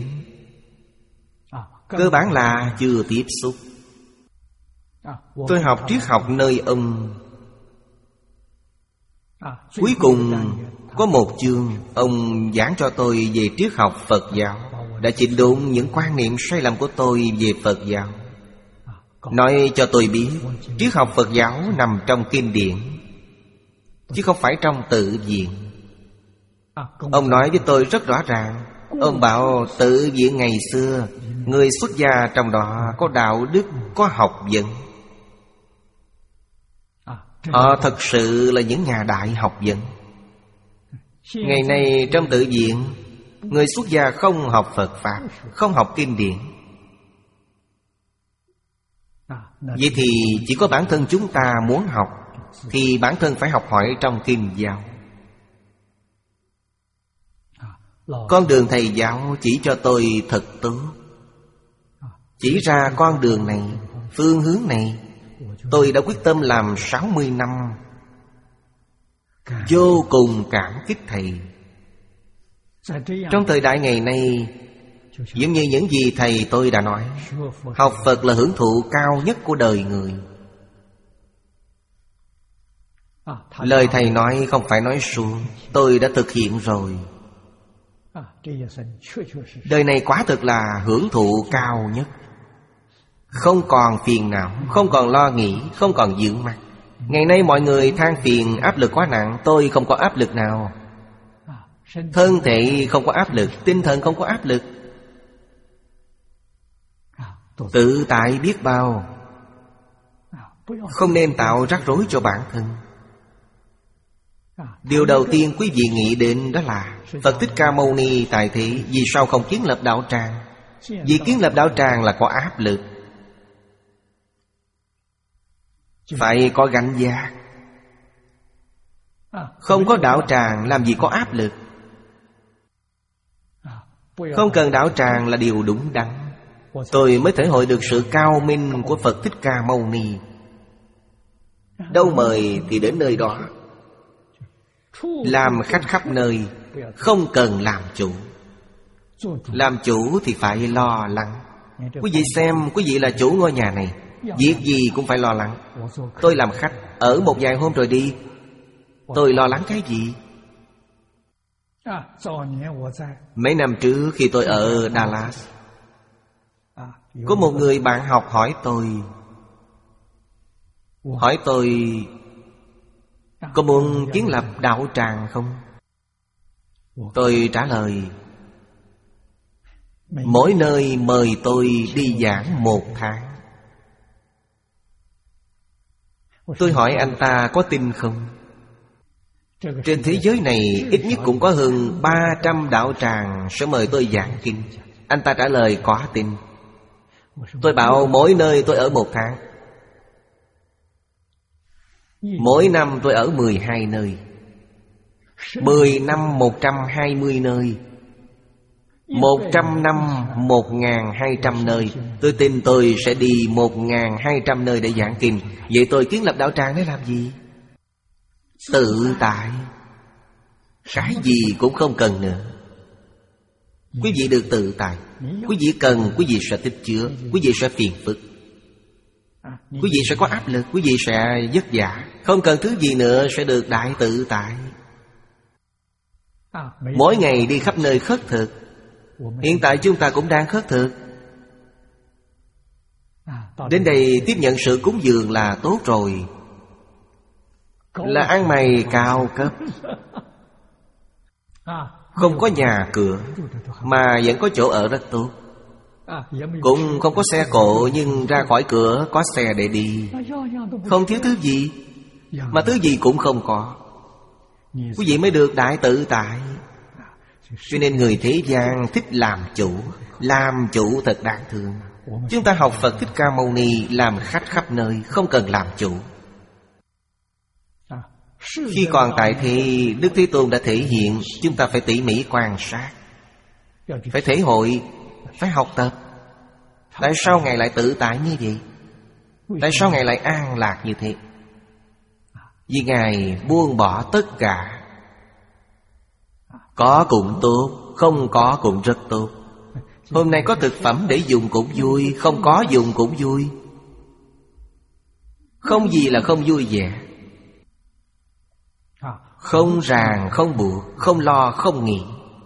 cơ bản là chưa tiếp xúc. Tôi học triết học nơi ông. Cuối cùng có một chương ông giảng cho tôi về triết học Phật giáo, đã chỉnh đốn những quan niệm sai lầm của tôi về Phật giáo. Nói cho tôi biết triết học Phật giáo nằm trong kinh điển, chứ không phải trong tự viện. Ông nói với tôi rất rõ ràng. Ông bảo tự viện ngày xưa, người xuất gia trong đó có đạo đức, có học vấn. Họ thật sự là những nhà đại học vấn. Ngày nay trong tự viện, người xuất gia không học Phật Pháp, không học kinh điển. Vậy thì chỉ có bản thân chúng ta muốn học, thì bản thân phải học hỏi trong kinh giáo. Con đường thầy giáo chỉ cho tôi thật tốt, chỉ ra con đường này, phương hướng này. Tôi đã quyết tâm làm sáu mươi năm. Vô cùng cảm kích thầy. Trong thời đại ngày nay, giống như những gì thầy tôi đã nói, học Phật là hưởng thụ cao nhất của đời người. Lời thầy nói không phải nói suông, tôi đã thực hiện rồi. Đời này quả thực là hưởng thụ cao nhất. Không còn phiền não, không còn lo nghĩ, không còn vướng mắc. Ngày nay mọi người than phiền áp lực quá nặng. Tôi không có áp lực nào. Thân thể không có áp lực, tinh thần không có áp lực, tự tại biết bao. Không nên tạo rắc rối cho bản thân. Điều đầu tiên quý vị nghĩ đến đó là Phật Thích Ca Mâu Ni tại thế vì sao không kiến lập đạo tràng? Vì kiến lập đạo tràng là có áp lực, phải có gánh vác. Không có đạo tràng làm gì có áp lực. Không cần đạo tràng là điều đúng đắn. Tôi mới thể hội được sự cao minh của Phật Thích Ca Mâu Ni. Đâu mời thì đến nơi đó, làm khách khắp nơi, không cần làm chủ. Làm chủ thì phải lo lắng. Quý vị xem, quý vị là chủ ngôi nhà này, việc gì cũng phải lo lắng. Tôi làm khách, ở một vài hôm rồi đi, tôi lo lắng cái gì? Mấy năm trước khi tôi ở Dallas, có một người bạn học hỏi tôi Hỏi tôi có muốn kiến lập đạo tràng không? Tôi trả lời mỗi nơi mời tôi đi giảng một tháng. Tôi hỏi anh ta có tin không? Trên thế giới này ít nhất cũng có hơn ba trăm đạo tràng sẽ mời tôi giảng kinh. Anh ta trả lời có tin. Tôi bảo mỗi nơi tôi ở một tháng. Mỗi năm tôi ở mười hai nơi. Mười năm một trăm hai mươi nơi. Một trăm năm một ngàn hai trăm nơi. Tôi tin tôi sẽ đi một ngàn hai trăm nơi để giảng kinh. Vậy tôi kiến lập đạo tràng để làm gì? Tự tại. Cái gì cũng không cần nữa. Quý vị được tự tại. Quý vị cần, quý vị sẽ tích chứa, quý vị sẽ phiền phức, quý vị sẽ có áp lực, quý vị sẽ vất vả. Không cần thứ gì nữa sẽ được đại tự tại. Mỗi ngày đi khắp nơi khất thực. Hiện tại chúng ta cũng đang khất thực. Đến đây tiếp nhận sự cúng dường là tốt rồi. Là ăn mày cao cấp, không có nhà cửa mà vẫn có chỗ ở rất tốt. Cũng không có xe cộ, nhưng ra khỏi cửa có xe để đi. Không thiếu thứ gì, mà thứ gì cũng không có. Quý vị mới được đại tự tại. Cho nên người thế gian thích làm chủ. Làm chủ thật đáng thương. Chúng ta học Phật Thích Ca Mâu Ni làm khách khắp nơi, không cần làm chủ. Khi còn tại thì Đức Thế Tôn đã thể hiện. Chúng ta phải tỉ mỉ quan sát, phải thể hội, phải học tập. Tại sao Ngài lại tự tại như vậy? Tại sao Ngài lại an lạc như thế? Vì Ngài buông bỏ tất cả. Có cũng tốt, không có cũng rất tốt. Hôm nay có thực phẩm để dùng cũng vui, không có dùng cũng vui. Không gì là không vui vẻ. Không ràng, không buộc, không lo, không nghĩ.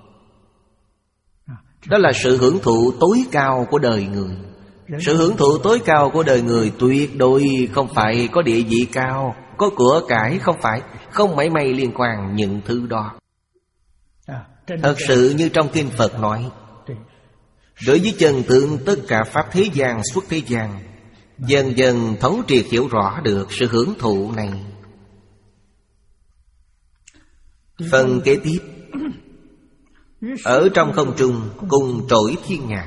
Đó là sự hưởng thụ tối cao của đời người. Sự hưởng thụ tối cao của đời người tuyệt đối không phải có địa vị cao, có của cải, không phải. Không mảy may liên quan những thứ đó. Thật sự như trong Kinh Phật nói, đối với chân tướng tất cả pháp thế gian xuất thế gian, dần dần thấu triệt hiểu rõ được sự hưởng thụ này. Phần kế tiếp, ở trong không trung cùng trỗi thiên nhạc,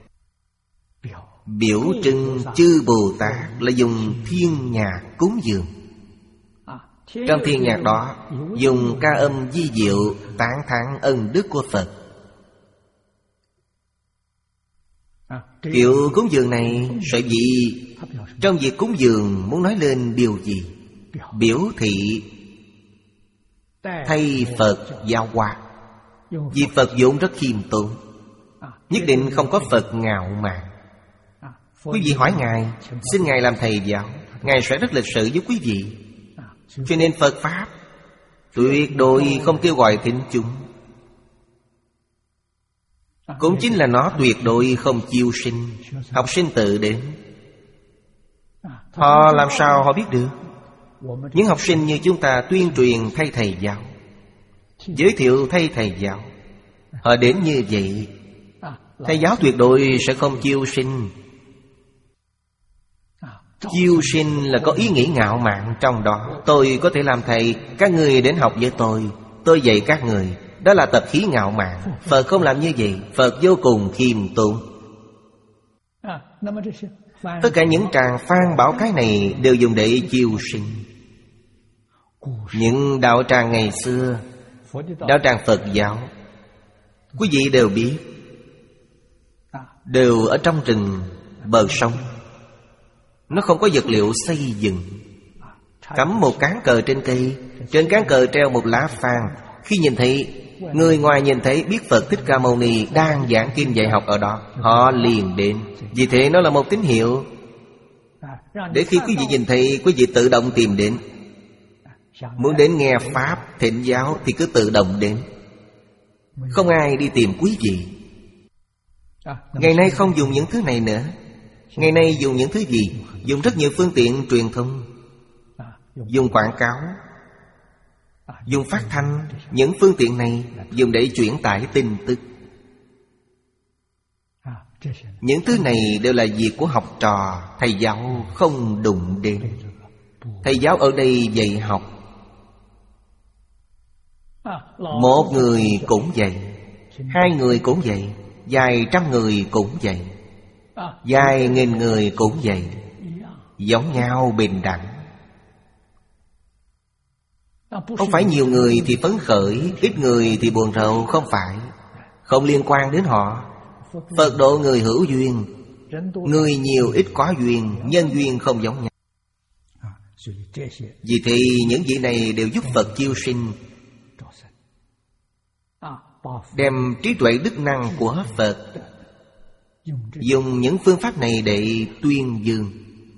biểu trưng chư Bồ Tát là dùng thiên nhạc cúng dường. Trong thiên nhạc đó dùng ca âm vi diệu tán thán ân đức của Phật. Kiểu cúng dường này sở dĩ trong việc cúng dường muốn nói lên điều gì? Biểu thị thay Phật giáo hóa. Vì Phật vốn rất khiêm tốn, nhất định không có Phật ngạo mạn. Quý vị hỏi Ngài, xin Ngài làm thầy giáo, Ngài sẽ rất lịch sự với quý vị. Cho nên Phật Pháp tuyệt đối không kêu gọi thính chúng. Cũng chính là nó tuyệt đối không chiêu sinh. Học sinh tự đến. Họ làm sao họ biết được? Những học sinh như chúng ta tuyên truyền thay thầy giáo, giới thiệu thay thầy giáo, họ đến như vậy. Thầy giáo tuyệt đối sẽ không chiêu sinh. Chiêu sinh là có ý nghĩ ngạo mạn trong đó. Tôi có thể làm thầy, các người đến học với tôi, tôi dạy các người. Đó là tập khí ngạo mạn. Phật không làm như vậy. Phật vô cùng khiêm tốn. Tất cả những tràng phan bảo cái này đều dùng để chiêu sinh. Những đạo tràng ngày xưa, đạo tràng Phật giáo, quý vị đều biết, đều ở trong rừng bờ sông. Nó không có vật liệu xây dựng. Cắm một cán cờ trên cây, trên cán cờ treo một lá phan. Khi nhìn thấy, người ngoài nhìn thấy biết Phật Thích Ca Mâu Ni đang giảng kinh dạy học ở đó, họ liền đến. Vì thế nó là một tín hiệu, để khi quý vị nhìn thấy, quý vị tự động tìm đến. Muốn đến nghe Pháp, thỉnh giáo thì cứ tự động đến, không ai đi tìm quý vị. Ngày nay không dùng những thứ này nữa. Ngày nay dùng những thứ gì? Dùng rất nhiều phương tiện truyền thông, dùng quảng cáo, dùng phát thanh. Những phương tiện này dùng để chuyển tải tin tức. Những thứ này đều là việc của học trò. Thầy giáo không đụng đến. Thầy giáo ở đây dạy học. Một người cũng vậy, hai người cũng vậy, vài trăm người cũng vậy, vài nghìn người cũng vậy. Giống nhau bình đẳng. Không phải nhiều người thì phấn khởi, ít người thì buồn rầu. Không phải. Không liên quan đến họ. Phật độ người hữu duyên. Người nhiều ít có duyên, nhân duyên không giống nhau. Vì thì những vị này đều giúp Phật chiêu sinh. đem trí tuệ đức năng của Phật, dùng những phương pháp này để tuyên dương,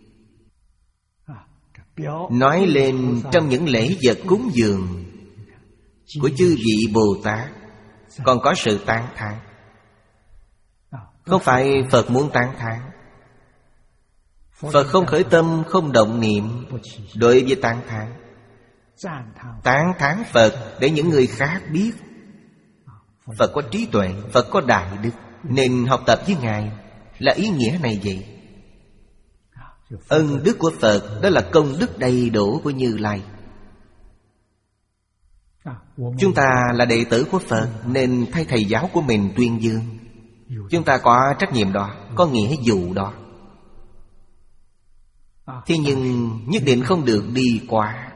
nói lên trong những lễ vật cúng dường của chư vị Bồ Tát, còn có sự tán thán. Không phải Phật muốn tán thán, Phật không khởi tâm, không động niệm đối với tán thán. Tán thán Phật để những người khác biết Phật có trí tuệ, Phật có đại đức, nên học tập với Ngài, là ý nghĩa này vậy. Ân đức của Phật đó là công đức đầy đủ của Như Lai. Chúng ta là đệ tử của Phật, nên thay thầy giáo của mình tuyên dương. Chúng ta có trách nhiệm đó, có nghĩa vụ đó. Thế nhưng nhất định không được đi quá.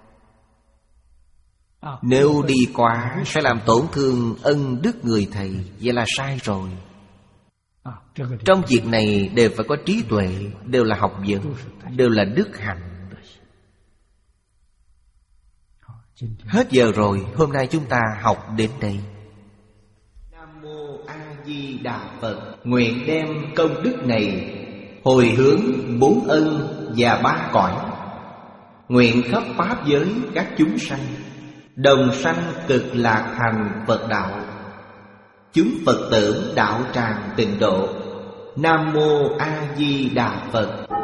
Nếu đi quá sẽ làm tổn thương ân đức người thầy, vậy là sai rồi. Trong việc này đều phải có trí tuệ, đều là học vấn, đều là đức hạnh. Hết giờ rồi, hôm nay chúng ta học đến đây. Nam Mô A Di Đà Phật. Nguyện đem công đức này hồi hướng bốn ân và ba cõi, nguyện khắp pháp giới các chúng sanh đồng sanh cực lạc thành Phật đạo, chúng Phật tử đạo tràng tịnh độ. Nam Mô A Di Đà Phật.